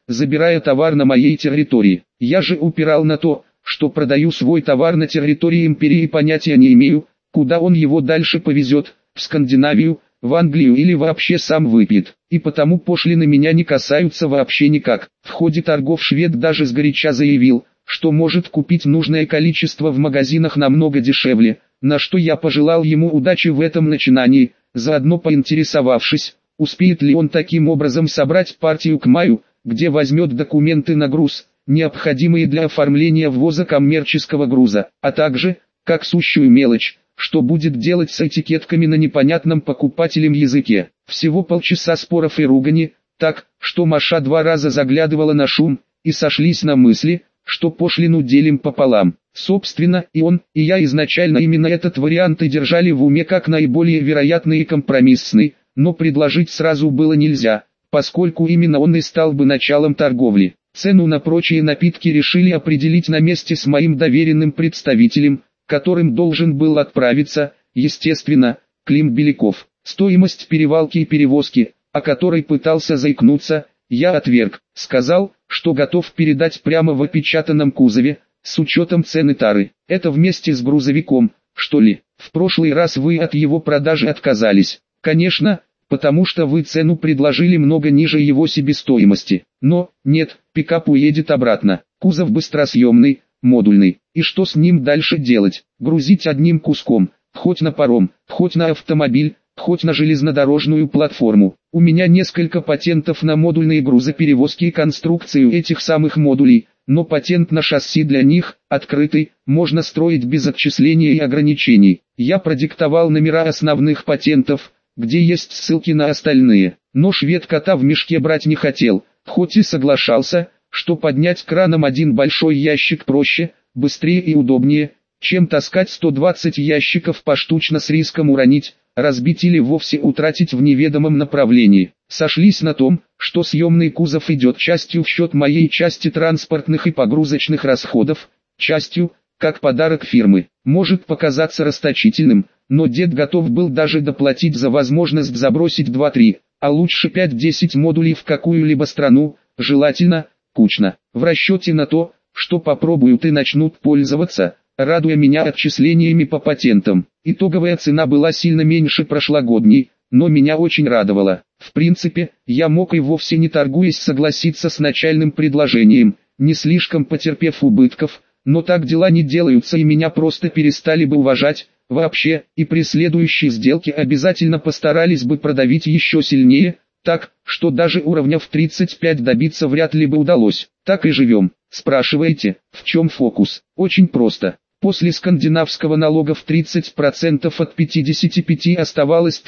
забирая товар на моей территории. Я же упирал на то, что продаю свой товар на территории империи и понятия не имею, куда он его дальше повезет, в Скандинавию, в Англию или вообще сам выпьет. И потому пошлины меня не касаются вообще никак. В ходе торгов швед даже сгоряча заявил, что может купить нужное количество в магазинах намного дешевле, на что я пожелал ему удачи в этом начинании, заодно поинтересовавшись, успеет ли он таким образом собрать партию к маю, где возьмет документы на груз, необходимые для оформления ввоза коммерческого груза, а также, как сущую мелочь, что будет делать с этикетками на непонятном покупателям языке. Всего полчаса споров и ругани, так, что Маша 2 раза заглядывала на шум, и сошлись на мысли, что пошлину делим пополам. Собственно, и он, и я изначально именно этот вариант и держали в уме как наиболее вероятный и компромиссный, но предложить сразу было нельзя, поскольку именно он и стал бы началом торговли. Цену на прочие напитки решили определить на месте с моим доверенным представителем, которым должен был отправиться, естественно, Клим Беляков. Стоимость перевалки и перевозки, о которой пытался заикнуться, я отверг, сказал, что готов передать прямо в опечатанном кузове, с учетом цены тары. Это вместе с грузовиком, что ли? В прошлый раз вы от его продажи отказались. Конечно, потому что вы цену предложили много ниже его себестоимости. Но, нет, пикап уедет обратно. Кузов быстросъемный, модульный. И что с ним дальше делать? Грузить одним куском, хоть на паром, хоть на автомобиль, хоть на железнодорожную платформу. У меня несколько патентов на модульные грузоперевозки и конструкцию этих самых модулей, но патент на шасси для них, открытый, можно строить без отчисления и ограничений. Я продиктовал номера основных патентов, где есть ссылки на остальные, но швед кота в мешке брать не хотел, хоть и соглашался, что поднять краном один большой ящик проще, быстрее и удобнее, чем таскать 120 ящиков поштучно с риском уронить, разбить или вовсе утратить в неведомом направлении. Сошлись на том, что съемный кузов идет частью в счет моей части транспортных и погрузочных расходов, частью, как подарок фирмы. Может показаться расточительным, но дед готов был даже доплатить за возможность забросить 2-3, а лучше 5-10 модулей в какую-либо страну, желательно, кучно, в расчете на то, что попробуют и начнут пользоваться, радуя меня отчислениями по патентам. Итоговая цена была сильно меньше прошлогодней, но меня очень радовало. В принципе, я мог и вовсе не торгуясь согласиться с начальным предложением, не слишком потерпев убытков, но так дела не делаются и меня просто перестали бы уважать, вообще, и при следующей сделке обязательно постарались бы продавить еще сильнее, так, что даже уровня в 35 добиться вряд ли бы удалось. Так и живем. Спрашиваете, в чем фокус? Очень просто. После скандинавского налога в 30% от 55 оставалось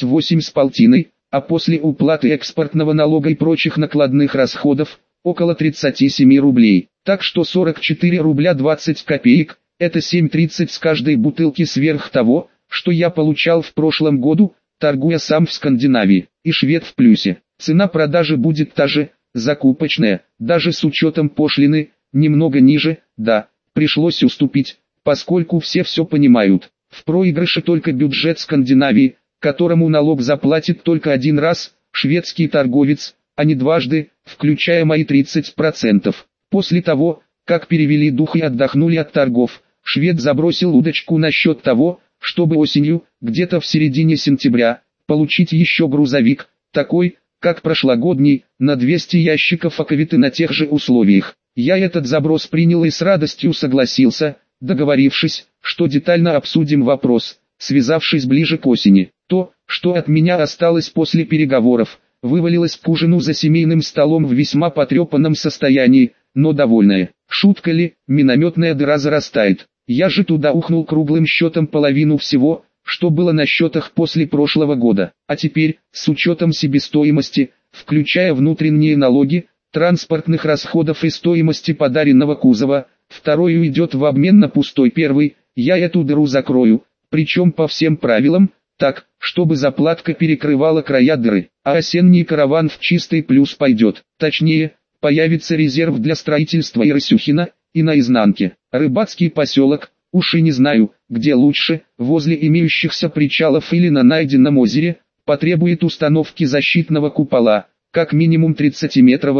38,5, а после уплаты экспортного налога и прочих накладных расходов, около 37 рублей. Так что 44 рубля 20 копеек, это 7,30 с каждой бутылки сверх того, что я получал в прошлом году, торгуя сам в Скандинавии. И швед в плюсе. Цена продажи будет та же, закупочная, даже с учетом пошлины, немного ниже, да, пришлось уступить, поскольку все понимают. В проигрыше только бюджет Скандинавии, которому налог заплатит только один раз, шведский торговец, а не дважды, включая мои 30%. После того, как перевели дух и отдохнули от торгов, швед забросил удочку насчет того, чтобы осенью, где-то в середине сентября, получить еще грузовик, такой, как прошлогодний, на 200 ящиков аковиты на тех же условиях. Я этот заброс принял и с радостью согласился, договорившись, что детально обсудим вопрос, связавшись ближе к осени. То, что от меня осталось после переговоров, вывалилось к ужину за семейным столом в весьма потрепанном состоянии, но довольное. Шутка ли, минометная дыра зарастает. Я же туда ухнул круглым счетом половину всего, что было на счетах после прошлого года. А теперь, с учетом себестоимости, включая внутренние налоги, транспортных расходов и стоимости подаренного кузова, второй идет в обмен на пустой первый, я эту дыру закрою, причем по всем правилам, так, чтобы заплатка перекрывала края дыры, а осенний караван в чистый плюс пойдет. Точнее, появится резерв для строительства и Ирсюхина, и на изнанке. Рыбацкий поселок, уж и не знаю, где лучше, возле имеющихся причалов или на найденном озере, потребует установки защитного купола, как минимум 30-метрового,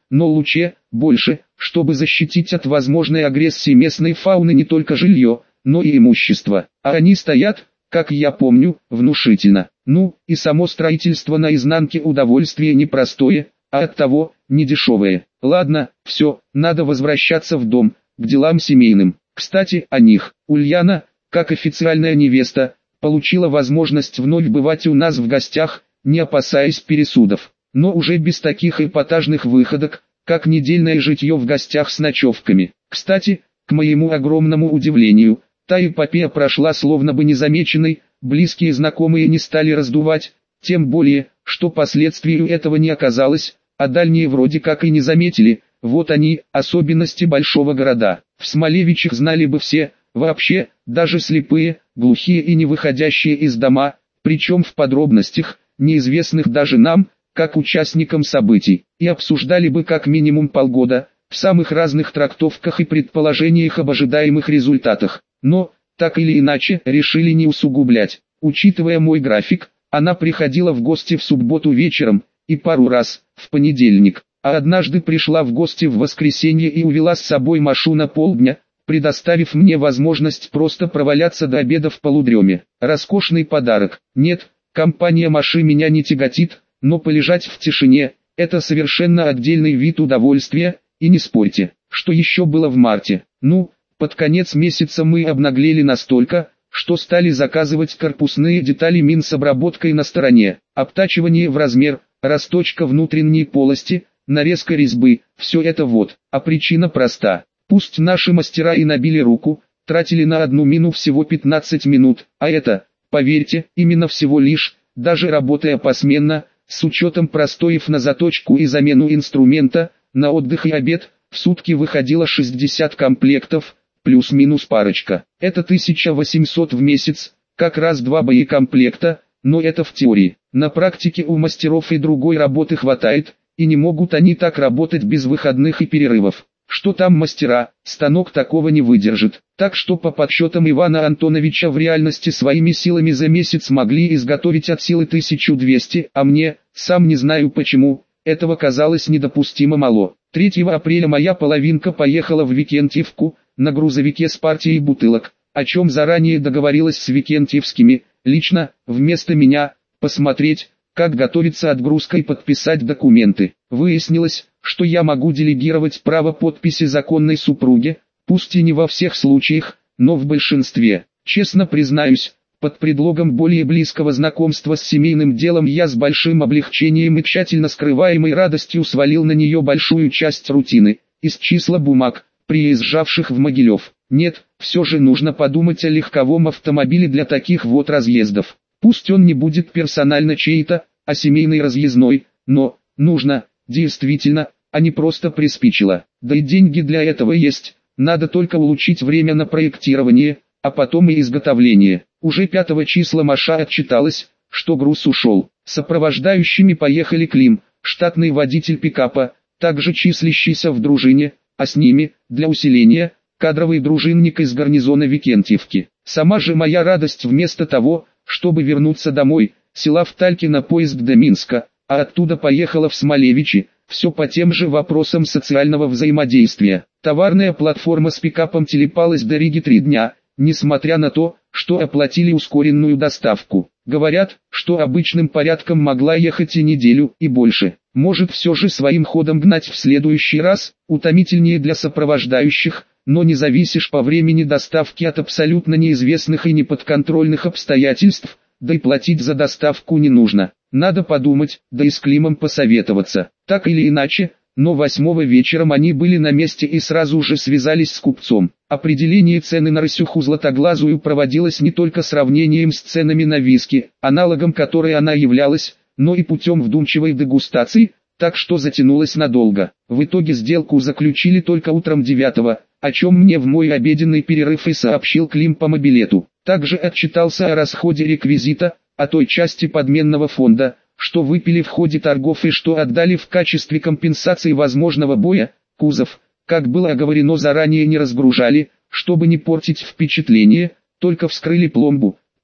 но лучше, больше, чтобы защитить от возможной агрессии местной фауны не только жилье, но и имущество. А они стоят, как я помню, внушительно. Ну, и само строительство на изнанке удовольствие непростое, а оттого, недешевое. Ладно, все, надо возвращаться в дом, к делам семейным. Кстати, о них. Ульяна, как официальная невеста, получила возможность вновь бывать у нас в гостях, не опасаясь пересудов. Но уже без таких эпатажных выходок, как недельное житье в гостях с ночевками. Кстати, к моему огромному удивлению, та эпопея прошла словно бы незамеченной, близкие знакомые не стали раздувать, тем более, что последствий этого не оказалось, а дальние вроде как и не заметили. Вот они, особенности большого города. В Смолевичах знали бы все, вообще, даже слепые, глухие и не выходящие из дома, причем в подробностях, неизвестных даже нам, как участникам событий, и обсуждали бы как минимум полгода, в самых разных трактовках и предположениях об ожидаемых результатах. Но, так или иначе, решили не усугублять. Учитывая мой график, она приходила в гости в субботу вечером, и пару раз, в понедельник, а однажды пришла в гости в воскресенье и увела с собой Машу на полдня, предоставив мне возможность просто проваляться до обеда в полудреме. Роскошный подарок. Нет, компания Маши меня не тяготит, но полежать в тишине – это совершенно отдельный вид удовольствия, и не спорьте, что еще было в марте. Ну, под конец месяца мы обнаглели настолько, что стали заказывать корпусные детали Минсобработкой на стороне, обтачивание в размер, расточка внутренней полости, нарезка резьбы, все это вот. А причина проста. Пусть наши мастера и набили руку, тратили на одну мину всего 15 минут, а это, поверьте, именно всего лишь, даже работая посменно, с учетом простоев на заточку и замену инструмента, на отдых и обед, в сутки выходило 60 комплектов, плюс-минус парочка. Это 1800 в месяц, как раз 2 боекомплекта, но это в теории. На практике у мастеров и другой работы хватает, и не могут они так работать без выходных и перерывов. Что там мастера, станок такого не выдержит. Так что по подсчетам Ивана Антоновича в реальности своими силами за месяц могли изготовить от силы 1200, а мне, сам не знаю почему, этого казалось недопустимо мало. 3 апреля моя половинка поехала в Викентьевку, на грузовике с партией бутылок, о чем заранее договорилась с викентьевскими, лично, вместо меня, посмотреть, как готовится отгрузка и подписать документы. Выяснилось, что я могу делегировать право подписи законной супруге, пусть и не во всех случаях, но в большинстве. Честно признаюсь, под предлогом более близкого знакомства с семейным делом я с большим облегчением и тщательно скрываемой радостью свалил на нее большую часть рутины, из числа бумаг, приезжавших в Могилев. Нет, все же нужно подумать о легковом автомобиле для таких вот разъездов. Пусть он не будет персонально чей-то, а семейный разъездной, но, нужно, действительно, а не просто приспичило. Да и деньги для этого есть, надо только улучшить время на проектирование, а потом и изготовление. Уже 5 числа Маша отчиталась, что груз ушел. Сопровождающими поехали Клим, штатный водитель пикапа, также числящийся в дружине, а с ними, для усиления, кадровый дружинник из гарнизона Викентьевки. Сама же моя радость вместо того, чтобы вернуться домой, села в Тальке на поезд до Минска, а оттуда поехала в Смолевичи, все по тем же вопросам социального взаимодействия. Товарная платформа с пикапом телепалась до Риги 3 дня, несмотря на то, что оплатили ускоренную доставку. Говорят, что обычным порядком могла ехать и неделю, и больше. Может все же своим ходом гнать в следующий раз, утомительнее для сопровождающих, но не зависишь по времени доставки от абсолютно неизвестных и неподконтрольных обстоятельств, да и платить за доставку не нужно. Надо подумать, да и с Климом посоветоваться. Так или иначе, но 8 вечером они были на месте и сразу же связались с купцом. Определение цены на рысюху златоглазую проводилось не только сравнением с ценами на виски, аналогом которой она являлась, но и путем вдумчивой дегустации, так что затянулось надолго. В итоге сделку заключили только утром 9, о чем мне в мой обеденный перерыв и сообщил Клим по мобилету. Также отчитался о расходе реквизита, о той части подменного фонда, что выпили в ходе торгов и что отдали в качестве компенсации возможного боя. Кузов, как было оговорено, заранее не разгружали, чтобы не портить впечатление, только вскрыли пломбу,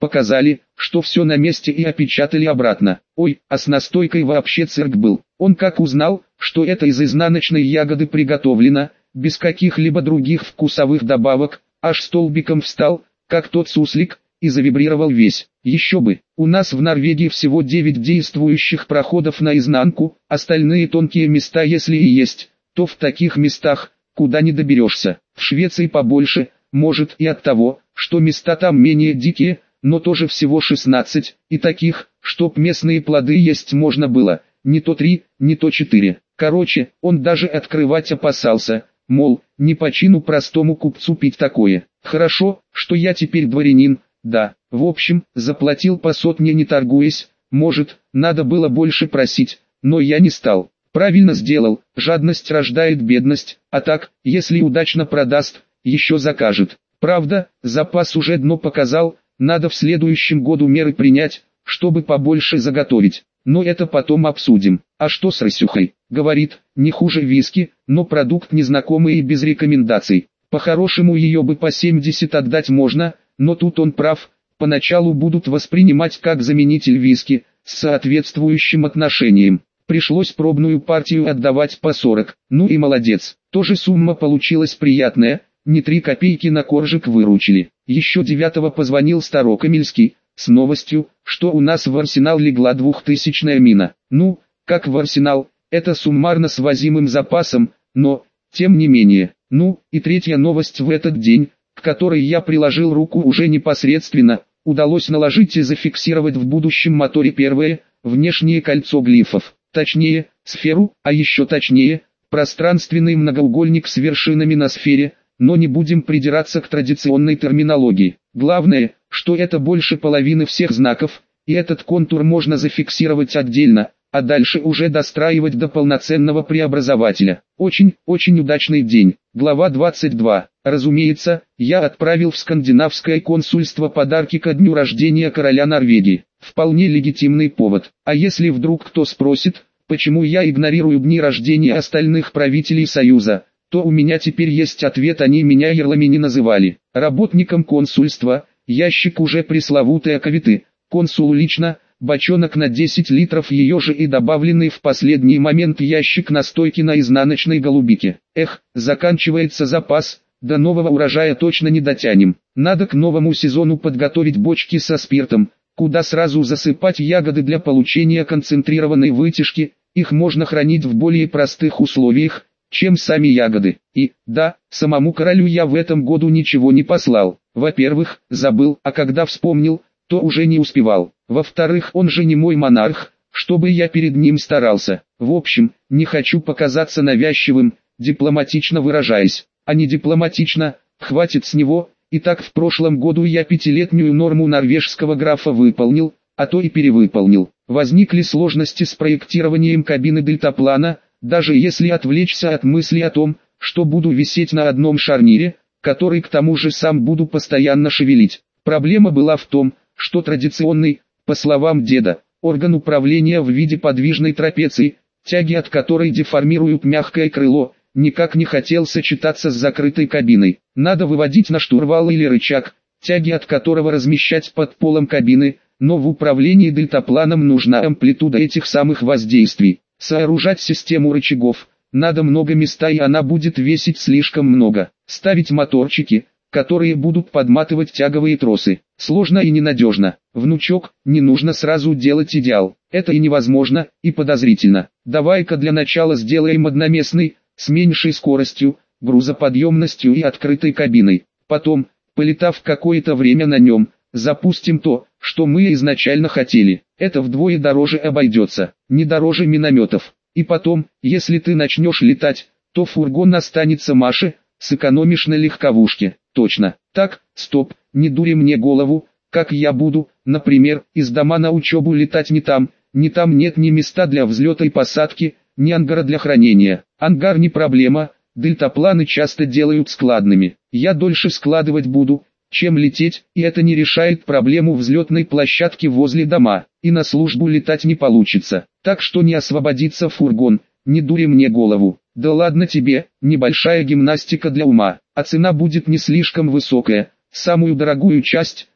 показали, что все на месте и опечатали обратно. Ой, а с настойкой вообще цирк был. Он как узнал, что это из изнаночной ягоды приготовлено, без каких-либо других вкусовых добавок, аж столбиком встал, как тот суслик, и завибрировал весь. Еще бы, у нас в Норвегии всего 9 действующих проходов наизнанку, остальные тонкие места если и есть, то в таких местах, куда не доберешься. В Швеции побольше, может и от того, что места там менее дикие, но тоже всего 16, и таких, чтоб местные плоды есть можно было, не то 3, не то 4. Короче, он даже открывать опасался, мол, не по чину простому купцу пить такое. Хорошо, что я теперь дворянин, да, в общем, заплатил по сотне не торгуясь, может, надо было больше просить, но я не стал. Правильно сделал, жадность рождает бедность, а так, если удачно продаст, еще закажет. Правда, запас уже дно показал, надо в следующем году меры принять, чтобы побольше заготовить. Но это потом обсудим. А что с рысюхой? Говорит, не хуже виски, но продукт незнакомый и без рекомендаций. По-хорошему ее бы по 70 отдать можно, но тут он прав, поначалу будут воспринимать как заменитель виски, с соответствующим отношением. Пришлось пробную партию отдавать по 40, ну и молодец. Тоже сумма получилась приятная, не 3 копейки на коржик выручили. Еще 9-го позвонил Старокамельский, с новостью, что у нас в арсенал легла 2000-я мина. Ну, как в арсенал, это суммарно с возимым запасом, но, тем не менее. Ну, и третья новость в этот день, к которой я приложил руку уже непосредственно, удалось наложить и зафиксировать в будущем моторе первое, внешнее кольцо глифов. Точнее, сферу, а еще точнее, пространственный многоугольник с вершинами на сфере, но не будем придираться к традиционной терминологии. Главное, что это больше половины всех знаков, и этот контур можно зафиксировать отдельно, а дальше уже достраивать до полноценного преобразователя. Очень удачный день. Глава 22. Разумеется, я отправил в скандинавское консульство подарки ко дню рождения короля Норвегии. Вполне легитимный повод. А если вдруг кто спросит, почему я игнорирую дни рождения остальных правителей Союза, то у меня теперь есть ответ, они меня ярлами не называли. Работникам консульства, ящик уже пресловутой аковиты, консулу лично, бочонок на 10 литров ее же и добавленный в последний момент ящик настойки на изнаночной голубике. Эх, заканчивается запас, до нового урожая точно не дотянем. Надо к новому сезону подготовить бочки со спиртом, куда сразу засыпать ягоды для получения концентрированной вытяжки, их можно хранить в более простых условиях, чем сами ягоды. И, да, самому королю я в этом году ничего не послал. Во-первых, забыл, а когда вспомнил, то уже не успевал. Во-вторых, он же не мой монарх, чтобы я перед ним старался. В общем, не хочу показаться навязчивым, дипломатично выражаясь. А не дипломатично, хватит с него. И так в прошлом году я 5-летнюю норму норвежского графа выполнил, а то и перевыполнил. Возникли сложности с проектированием кабины дельтаплана, даже если отвлечься от мысли о том, что буду висеть на одном шарнире, который к тому же сам буду постоянно шевелить. Проблема была в том, что традиционный, по словам деда, орган управления в виде подвижной трапеции, тяги от которой деформируют мягкое крыло, никак не хотел сочетаться с закрытой кабиной. Надо выводить на штурвал или рычаг, тяги от которого размещать под полом кабины, но в управлении дельтапланом нужна амплитуда этих самых воздействий. Сооружать систему рычагов, надо много места и она будет весить слишком много. Ставить моторчики, которые будут подматывать тяговые тросы, сложно и ненадежно. Внучок, не нужно сразу делать идеал, это и невозможно, и подозрительно. Давай-ка для начала сделаем одноместный, с меньшей скоростью, грузоподъемностью и открытой кабиной. Потом, полетав какое-то время на нем, запустим то, что мы изначально хотели. Это вдвое дороже обойдется, не дороже минометов. И потом, если ты начнешь летать, то фургон останется Маше, сэкономишь на легковушке. Точно. Так, стоп, не дури мне голову, как я буду, например, из дома на учебу летать не там нет ни места для взлета и посадки, ни ангара для хранения. Ангар не проблема, дельтапланы часто делают складными. Я дольше складывать буду, чем лететь, и это не решает проблему взлетной площадки возле дома, и на службу летать не получится. Так что не освободится фургон, не дури мне голову. Да ладно тебе, небольшая гимнастика для ума, а цена будет не слишком высокая. Самую дорогую часть,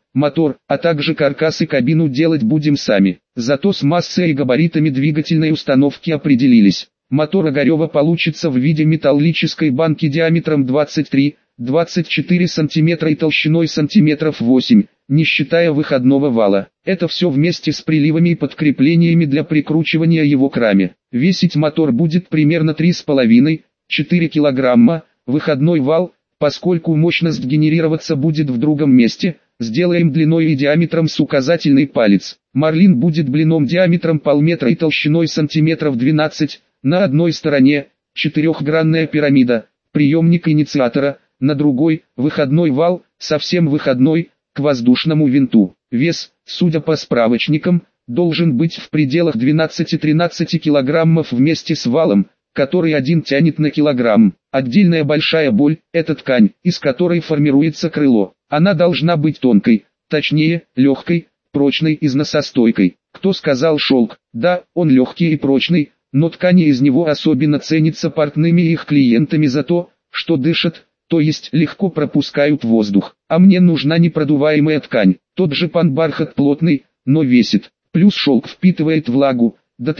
мотор, а также каркас и кабину делать будем сами. Зато с массой и габаритами двигательной установки определились. Мотор Огарева получится в виде металлической банки диаметром 23-24 см и толщиной сантиметров 8, не считая выходного вала. Это все вместе с приливами и подкреплениями для прикручивания его к раме. Весить мотор будет примерно 3,5-4 кг. Выходной вал, поскольку мощность генерироваться будет в другом месте, сделаем длиной и диаметром с указательный палец. Марлин будет длиной диаметром полметра и толщиной сантиметров 12, на одной стороне четырехгранная пирамида, приемник инициатора, на другой выходной вал, совсем выходной, к воздушному винту. Вес, судя по справочникам, должен быть в пределах 12-13 кг вместе с валом, который один тянет на килограмм. Отдельная большая боль – это ткань, из которой формируется крыло. Она должна быть тонкой, точнее, легкой, прочной и износостойкой. Кто сказал шелк? Да, он легкий и прочный, но ткани из него особенно ценятся портными и их клиентами за то, что дышат, то есть легко пропускают воздух. А мне нужна непродуваемая ткань. Тот же панбархат плотный, но весит. Плюс шелк впитывает влагу, до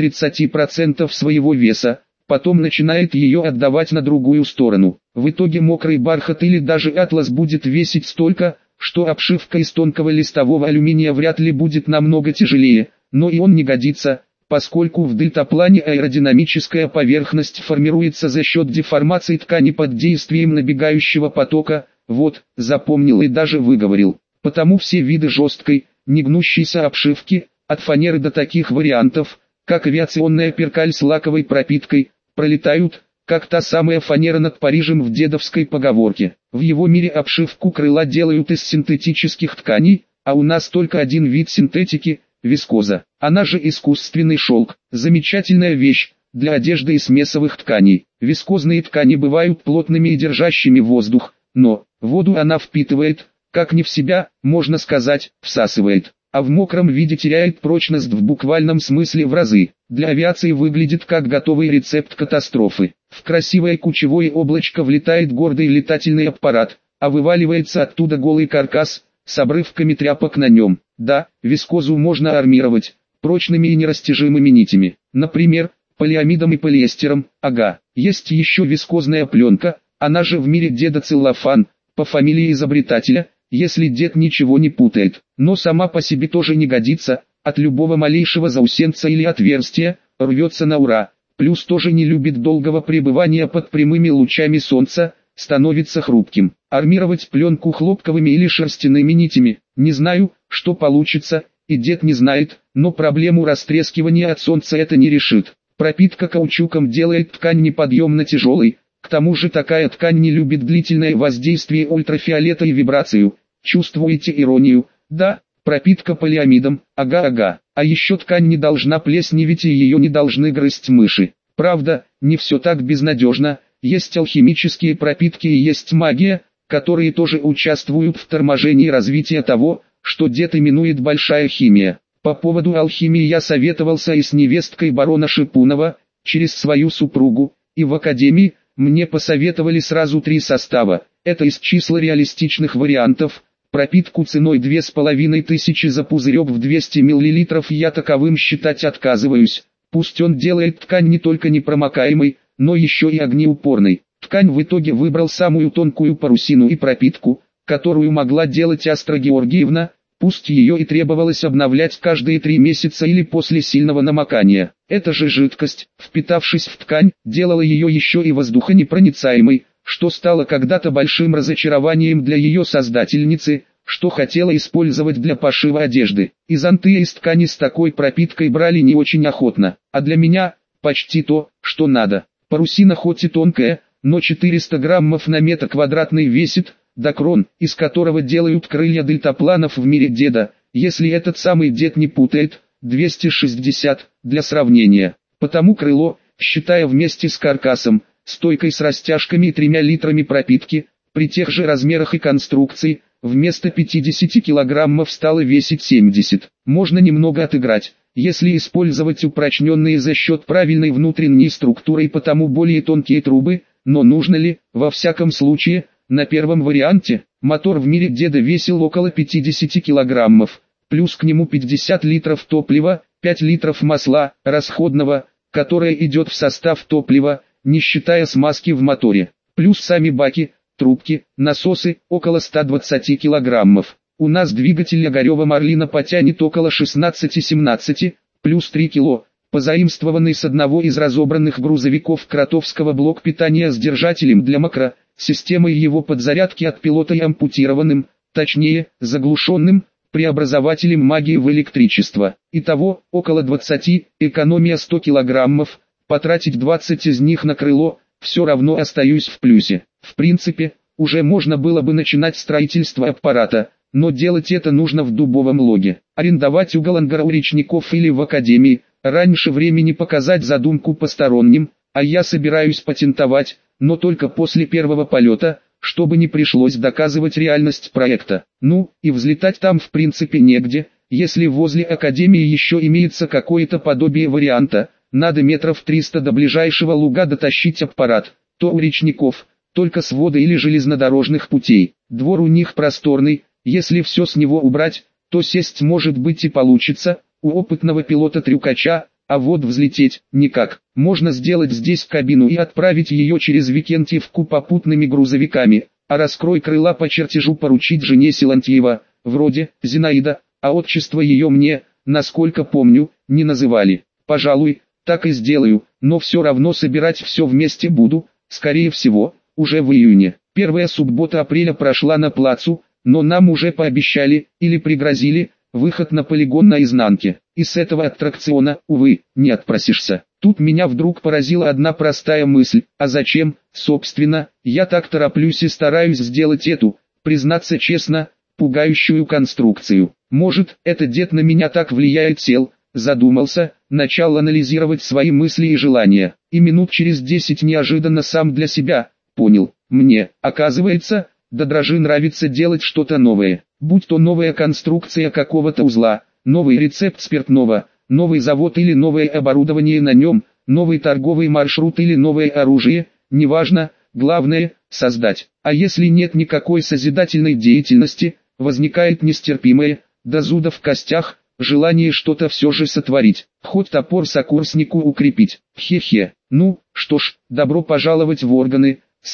30% своего веса, потом начинает ее отдавать на другую сторону. В итоге мокрый бархат или даже атлас будет весить столько, что обшивка из тонкого листового алюминия вряд ли будет намного тяжелее, но и он не годится, поскольку в дельтаплане аэродинамическая поверхность формируется за счет деформации ткани под действием набегающего потока, вот, запомнил и даже выговорил. Потому все виды жесткой, негнущейся обшивки, от фанеры до таких вариантов, как авиационная перкаль с лаковой пропиткой, пролетают, как та самая фанера над Парижем в дедовской поговорке. В его мире обшивку крыла делают из синтетических тканей, а у нас только один вид синтетики – вискоза. Она же искусственный шелк. Замечательная вещь для одежды из смесовых тканей. Вискозные ткани бывают плотными и держащими воздух, но воду она впитывает, как не в себя, можно сказать, всасывает. А в мокром виде теряет прочность в буквальном смысле в разы. Для авиации выглядит как готовый рецепт катастрофы. В красивое кучевое облачко влетает гордый летательный аппарат, а вываливается оттуда голый каркас, с обрывками тряпок на нем. Да, вискозу можно армировать, прочными и нерастяжимыми нитями. Например, полиамидом и полиэстером. Ага, есть еще вискозная пленка, она же в мире деда целлофан, по фамилии изобретателя, если дед ничего не путает. Но сама по себе тоже не годится, от любого малейшего заусенца или отверстия, рвется на ура. Плюс тоже не любит долгого пребывания под прямыми лучами солнца, становится хрупким. Армировать пленку хлопковыми или шерстяными нитями, не знаю, что получится, и дед не знает, но проблему растрескивания от солнца это не решит. Пропитка каучуком делает ткань неподъемно тяжелой, к тому же такая ткань не любит длительное воздействие ультрафиолета и вибрацию. Чувствуете иронию? Да, пропитка полиамидом, ага. А еще ткань не должна плесневеть и ее не должны грызть мыши. Правда, не все так безнадежно, есть алхимические пропитки и есть магия, которые тоже участвуют в торможении развития того, что дед именует большая химия. По поводу алхимии я советовался и с невесткой барона Шипунова, через свою супругу, и в академии мне посоветовали сразу 3 состава. Это из числа реалистичных вариантов. Пропитку ценой 2500 за пузырек в 200 мл я таковым считать отказываюсь. Пусть он делает ткань не только непромокаемой, но еще и огнеупорной. Ткань в итоге выбрал самую тонкую парусину и пропитку, которую могла делать Астра Георгиевна, пусть ее и требовалось обновлять каждые 3 месяца или после сильного намокания. Эта же жидкость, впитавшись в ткань, делала ее еще и воздухонепроницаемой, что стало когда-то большим разочарованием для ее создательницы, что хотела использовать для пошива одежды. И зонты из ткани с такой пропиткой брали не очень охотно, а для меня почти то, что надо. Парусина хоть и тонкая, но 400 граммов на метр квадратный весит, докрон, из которого делают крылья дельтапланов в мире деда, если этот самый дед не путает, 260, для сравнения. Потому крыло, считая вместе с каркасом, стойкой с растяжками и 3 литрами пропитки, при тех же размерах и конструкции, вместо 50 килограммов стало весить 70. Можно немного отыграть, если использовать упрочненные за счет правильной внутренней структуры и потому более тонкие трубы, но нужно ли, во всяком случае, на первом варианте, Мотор в мире деда весил около 50 килограммов, плюс к нему 50 литров топлива, 5 литров масла, расходного, которое идет в состав топлива, не считая смазки в моторе, плюс сами баки, трубки, насосы, около 120 килограммов. У нас двигатель Огарева Марлина потянет около 16-17, плюс 3 кило, позаимствованный с одного из разобранных грузовиков Кротовского блок питания с держателем для макро, системой его подзарядки от пилота и ампутированным, точнее, заглушенным, преобразователем магии в электричество. Итого, около 20, экономия 100 килограммов, потратить 20 из них на крыло, все равно остаюсь в плюсе. В принципе, уже можно было бы начинать строительство аппарата, но делать это нужно в Дубовом Логе. Арендовать угол ангара у речников или в академии, раньше времени показать задумку посторонним, а я собираюсь патентовать, но только после первого полета, чтобы не пришлось доказывать реальность проекта. Ну, и взлетать там в принципе негде, если возле академии еще имеется какое-то подобие варианта, надо метров 300 до ближайшего луга дотащить аппарат, то у речников, только с воды или железнодорожных путей. Двор у них просторный, если все с него убрать, то сесть может быть и получится, у опытного пилота-трюкача, а вот взлететь никак. Можно сделать здесь кабину и отправить ее через Викентьевку попутными грузовиками, а раскрой крыла по чертежу поручить жене Силантьева, вроде Зинаида, а отчество ее мне, насколько помню, не называли. Пожалуй, так и сделаю, но все равно собирать все вместе буду, скорее всего, уже в июне. Первая суббота апреля прошла на плацу, но нам уже пообещали, или пригрозили, выход на полигон наизнанке. И с этого аттракциона, увы, не отпросишься. Тут меня вдруг поразила одна простая мысль, а зачем, собственно, я так тороплюсь и стараюсь сделать эту, признаться честно, пугающую конструкцию. Может, это дед на меня так влияет, сел, задумался, начал анализировать свои мысли и желания, и минут через 10 неожиданно сам для себя понял, мне, оказывается, до дрожи нравится делать что-то новое, будь то новая конструкция какого-то узла, новый рецепт спиртного, новый завод или новое оборудование на нем, новый торговый маршрут или новое оружие, неважно, главное – создать. А если нет никакой созидательной деятельности, возникает нестерпимое, до зуда в костях, желание что-то все же сотворить, хоть топор сокурснику укрепить. Хе-хе, ну, что ж, добро пожаловать в органы,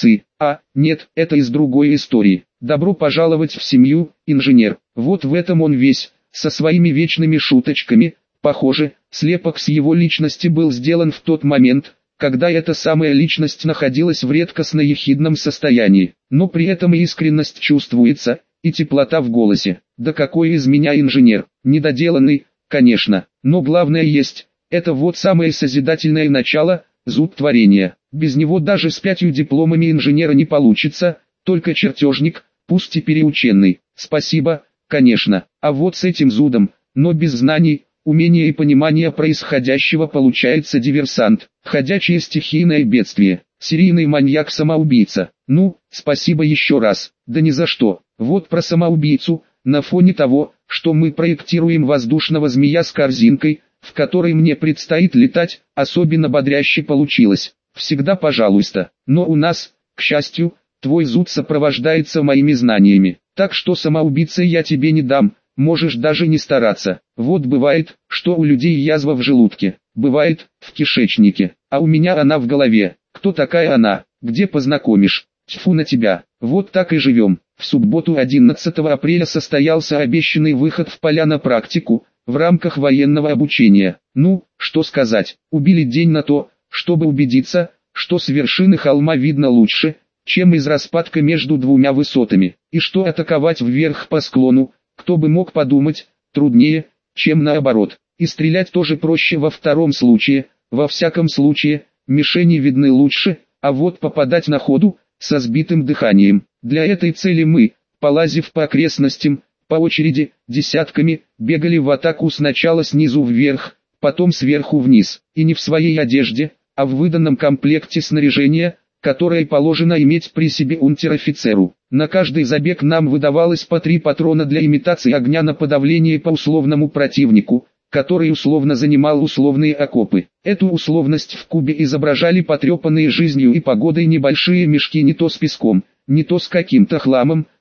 нет, это из другой истории. Добро пожаловать в семью, инженер. Вот в этом он весь, со своими вечными шуточками. Похоже, слепок с его личности был сделан в тот момент, когда эта самая личность находилась в редкостно-ехидном состоянии. Но при этом и искренность чувствуется, и теплота в голосе. Да какой из меня инженер, недоделанный, конечно, но главное есть, это вот самое созидательное начало, зуб творения. Без него даже с 5 дипломами инженера не получится, только чертежник, пусть и переученный. Спасибо, конечно, а вот с этим зудом, но без знаний, умения и понимания происходящего получается диверсант, ходячее стихийное бедствие, серийный маньяк-самоубийца. Ну, спасибо еще раз, да ни за что. Вот про самоубийцу, на фоне того, что мы проектируем воздушного змея с корзинкой, в которой мне предстоит летать, особенно бодряще получилось. Всегда пожалуйста, но у нас, к счастью, твой зуд сопровождается моими знаниями, так что самоубийцей я тебе не дам, можешь даже не стараться. Вот бывает, что у людей язва в желудке, бывает, в кишечнике, а у меня она в голове. Кто такая она, где познакомишь? Тьфу на тебя, вот так и живем. В субботу 11 апреля состоялся обещанный выход в поля на практику, в рамках военного обучения. Ну, что сказать, убили день на то, чтобы убедиться, что с вершины холма видно лучше, чем из распадка между двумя высотами, и что атаковать вверх по склону, кто бы мог подумать, труднее, чем наоборот, и стрелять тоже проще во втором случае, во всяком случае, мишени видны лучше, а вот попадать на ходу, со сбитым дыханием. Для этой цели мы, полазив по окрестностям, по очереди, десятками, бегали в атаку сначала снизу вверх, потом сверху вниз, и не в своей одежде, а в выданном комплекте снаряжения, которое положено иметь при себе унтер-офицеру. На каждый забег нам выдавалось по 3 патрона для имитации огня на подавление по условному противнику, который условно занимал условные окопы. Эту условность в кубе изображали потрепанные жизнью и погодой небольшие мешки не то с песком, не то с каким-то хламом,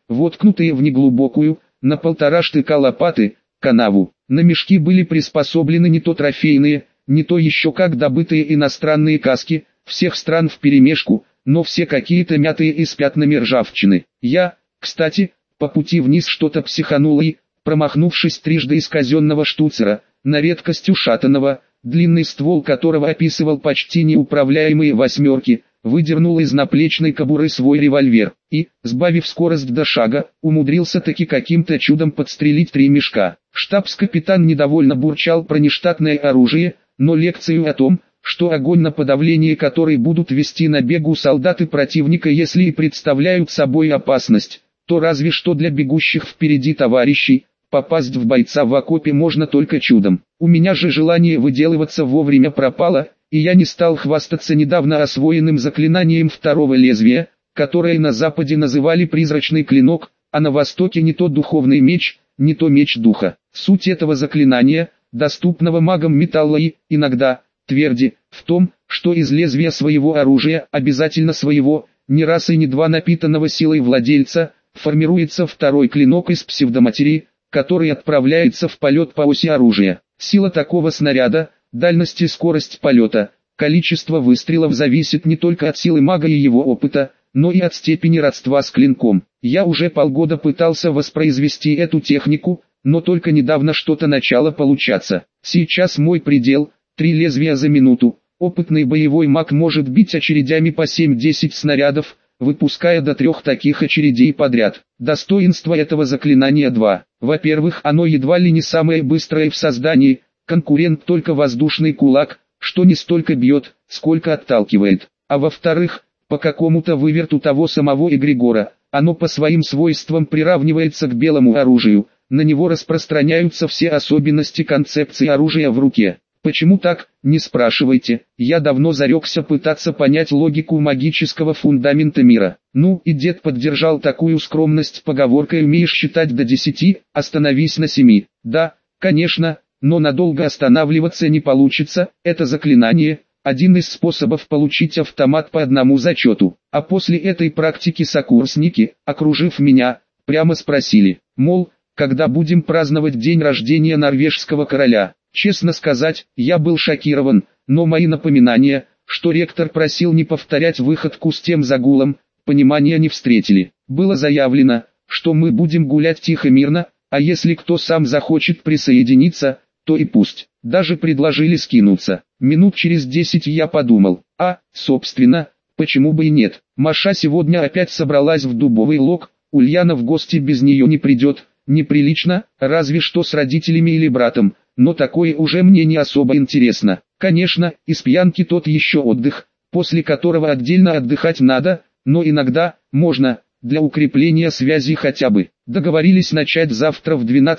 воткнутые в неглубокую, на 1,5 штыка лопаты, канаву. На мешки были приспособлены не то трофейные, не то еще как добытые иностранные каски, всех стран вперемешку, но все какие-то мятые и с пятнами ржавчины. Я, кстати, по пути вниз что-то психанул и, промахнувшись трижды из казенного штуцера, на редкость ушатанного, длинный ствол которого описывал почти неуправляемые восьмерки, выдернул из наплечной кобуры свой револьвер и, сбавив скорость до шага, умудрился таки каким-то чудом подстрелить 3 мешка. Штабс-капитан недовольно бурчал про нештатное оружие, но лекцию о том, что огонь на подавление который будут вести на бегу солдаты противника, если и представляют собой опасность, то разве что для бегущих впереди товарищей. Попасть в бойца в окопе можно только чудом. У меня же желание выделываться вовремя пропало, и я не стал хвастаться недавно освоенным заклинанием второго лезвия, которое на западе называли призрачный клинок, а на востоке не то духовный меч, не то меч духа. Суть этого заклинания, доступного магам металла и, иногда, тверди, в том, что из лезвия своего оружия, обязательно своего, ни раз и ни два напитанного силой владельца, формируется второй клинок из псевдоматерии, который отправляется в полет по оси оружия. Сила такого снаряда, дальность и скорость полета, количество выстрелов зависит не только от силы мага и его опыта, но и от степени родства с клинком. Я уже полгода пытался воспроизвести эту технику, но только недавно что-то начало получаться. Сейчас мой предел – 3 лезвия за минуту. Опытный боевой маг может бить очередями по 7-10 снарядов, выпуская до 3 таких очередей подряд. Достоинство этого заклинания 2. Во-первых, оно едва ли не самое быстрое в создании, конкурент только воздушный кулак, что не столько бьет, сколько отталкивает. А во-вторых, по какому-то выверту того самого эгрегора, оно по своим свойствам приравнивается к белому оружию, на него распространяются все особенности концепции оружия в руке. Почему так, не спрашивайте, я давно зарекся пытаться понять логику магического фундамента мира. Ну и дед поддержал такую скромность поговоркой «умеешь считать до 10, остановись на 7». Да, конечно, но надолго останавливаться не получится, это заклинание – один из способов получить автомат по одному зачету. А после этой практики сокурсники, окружив меня, прямо спросили, мол, когда будем праздновать день рождения норвежского короля. Честно сказать, я был шокирован, но мои напоминания, что ректор просил не повторять выходку с тем загулом, понимания не встретили. Было заявлено, что мы будем гулять тихо-мирно, а если кто сам захочет присоединиться, то и пусть. Даже предложили скинуться. Минут через 10 я подумал, собственно, почему бы и нет. Маша сегодня опять собралась в дубовый лог, Ульяна в гости без нее не придет, неприлично, разве что с родителями или братом. Но такое уже мне не особо интересно. Конечно, из пьянки тот еще отдых, после которого отдельно отдыхать надо, но иногда, можно, для укрепления связи хотя бы. Договорились начать завтра в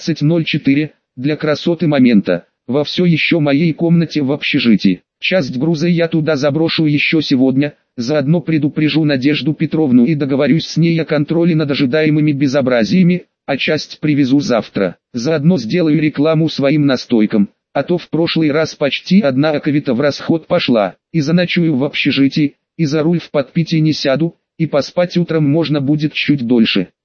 12:04, для красоты момента, во все еще моей комнате в общежитии. Часть груза я туда заброшу еще сегодня, заодно предупрежу Надежду Петровну и договорюсь с ней о контроле над ожидаемыми безобразиями, а часть привезу завтра. Заодно сделаю рекламу своим настойкам, а то в прошлый раз почти одна аковита в расход пошла. И заночую в общежитии, и за руль в подпитии не сяду, и поспать утром можно будет чуть дольше.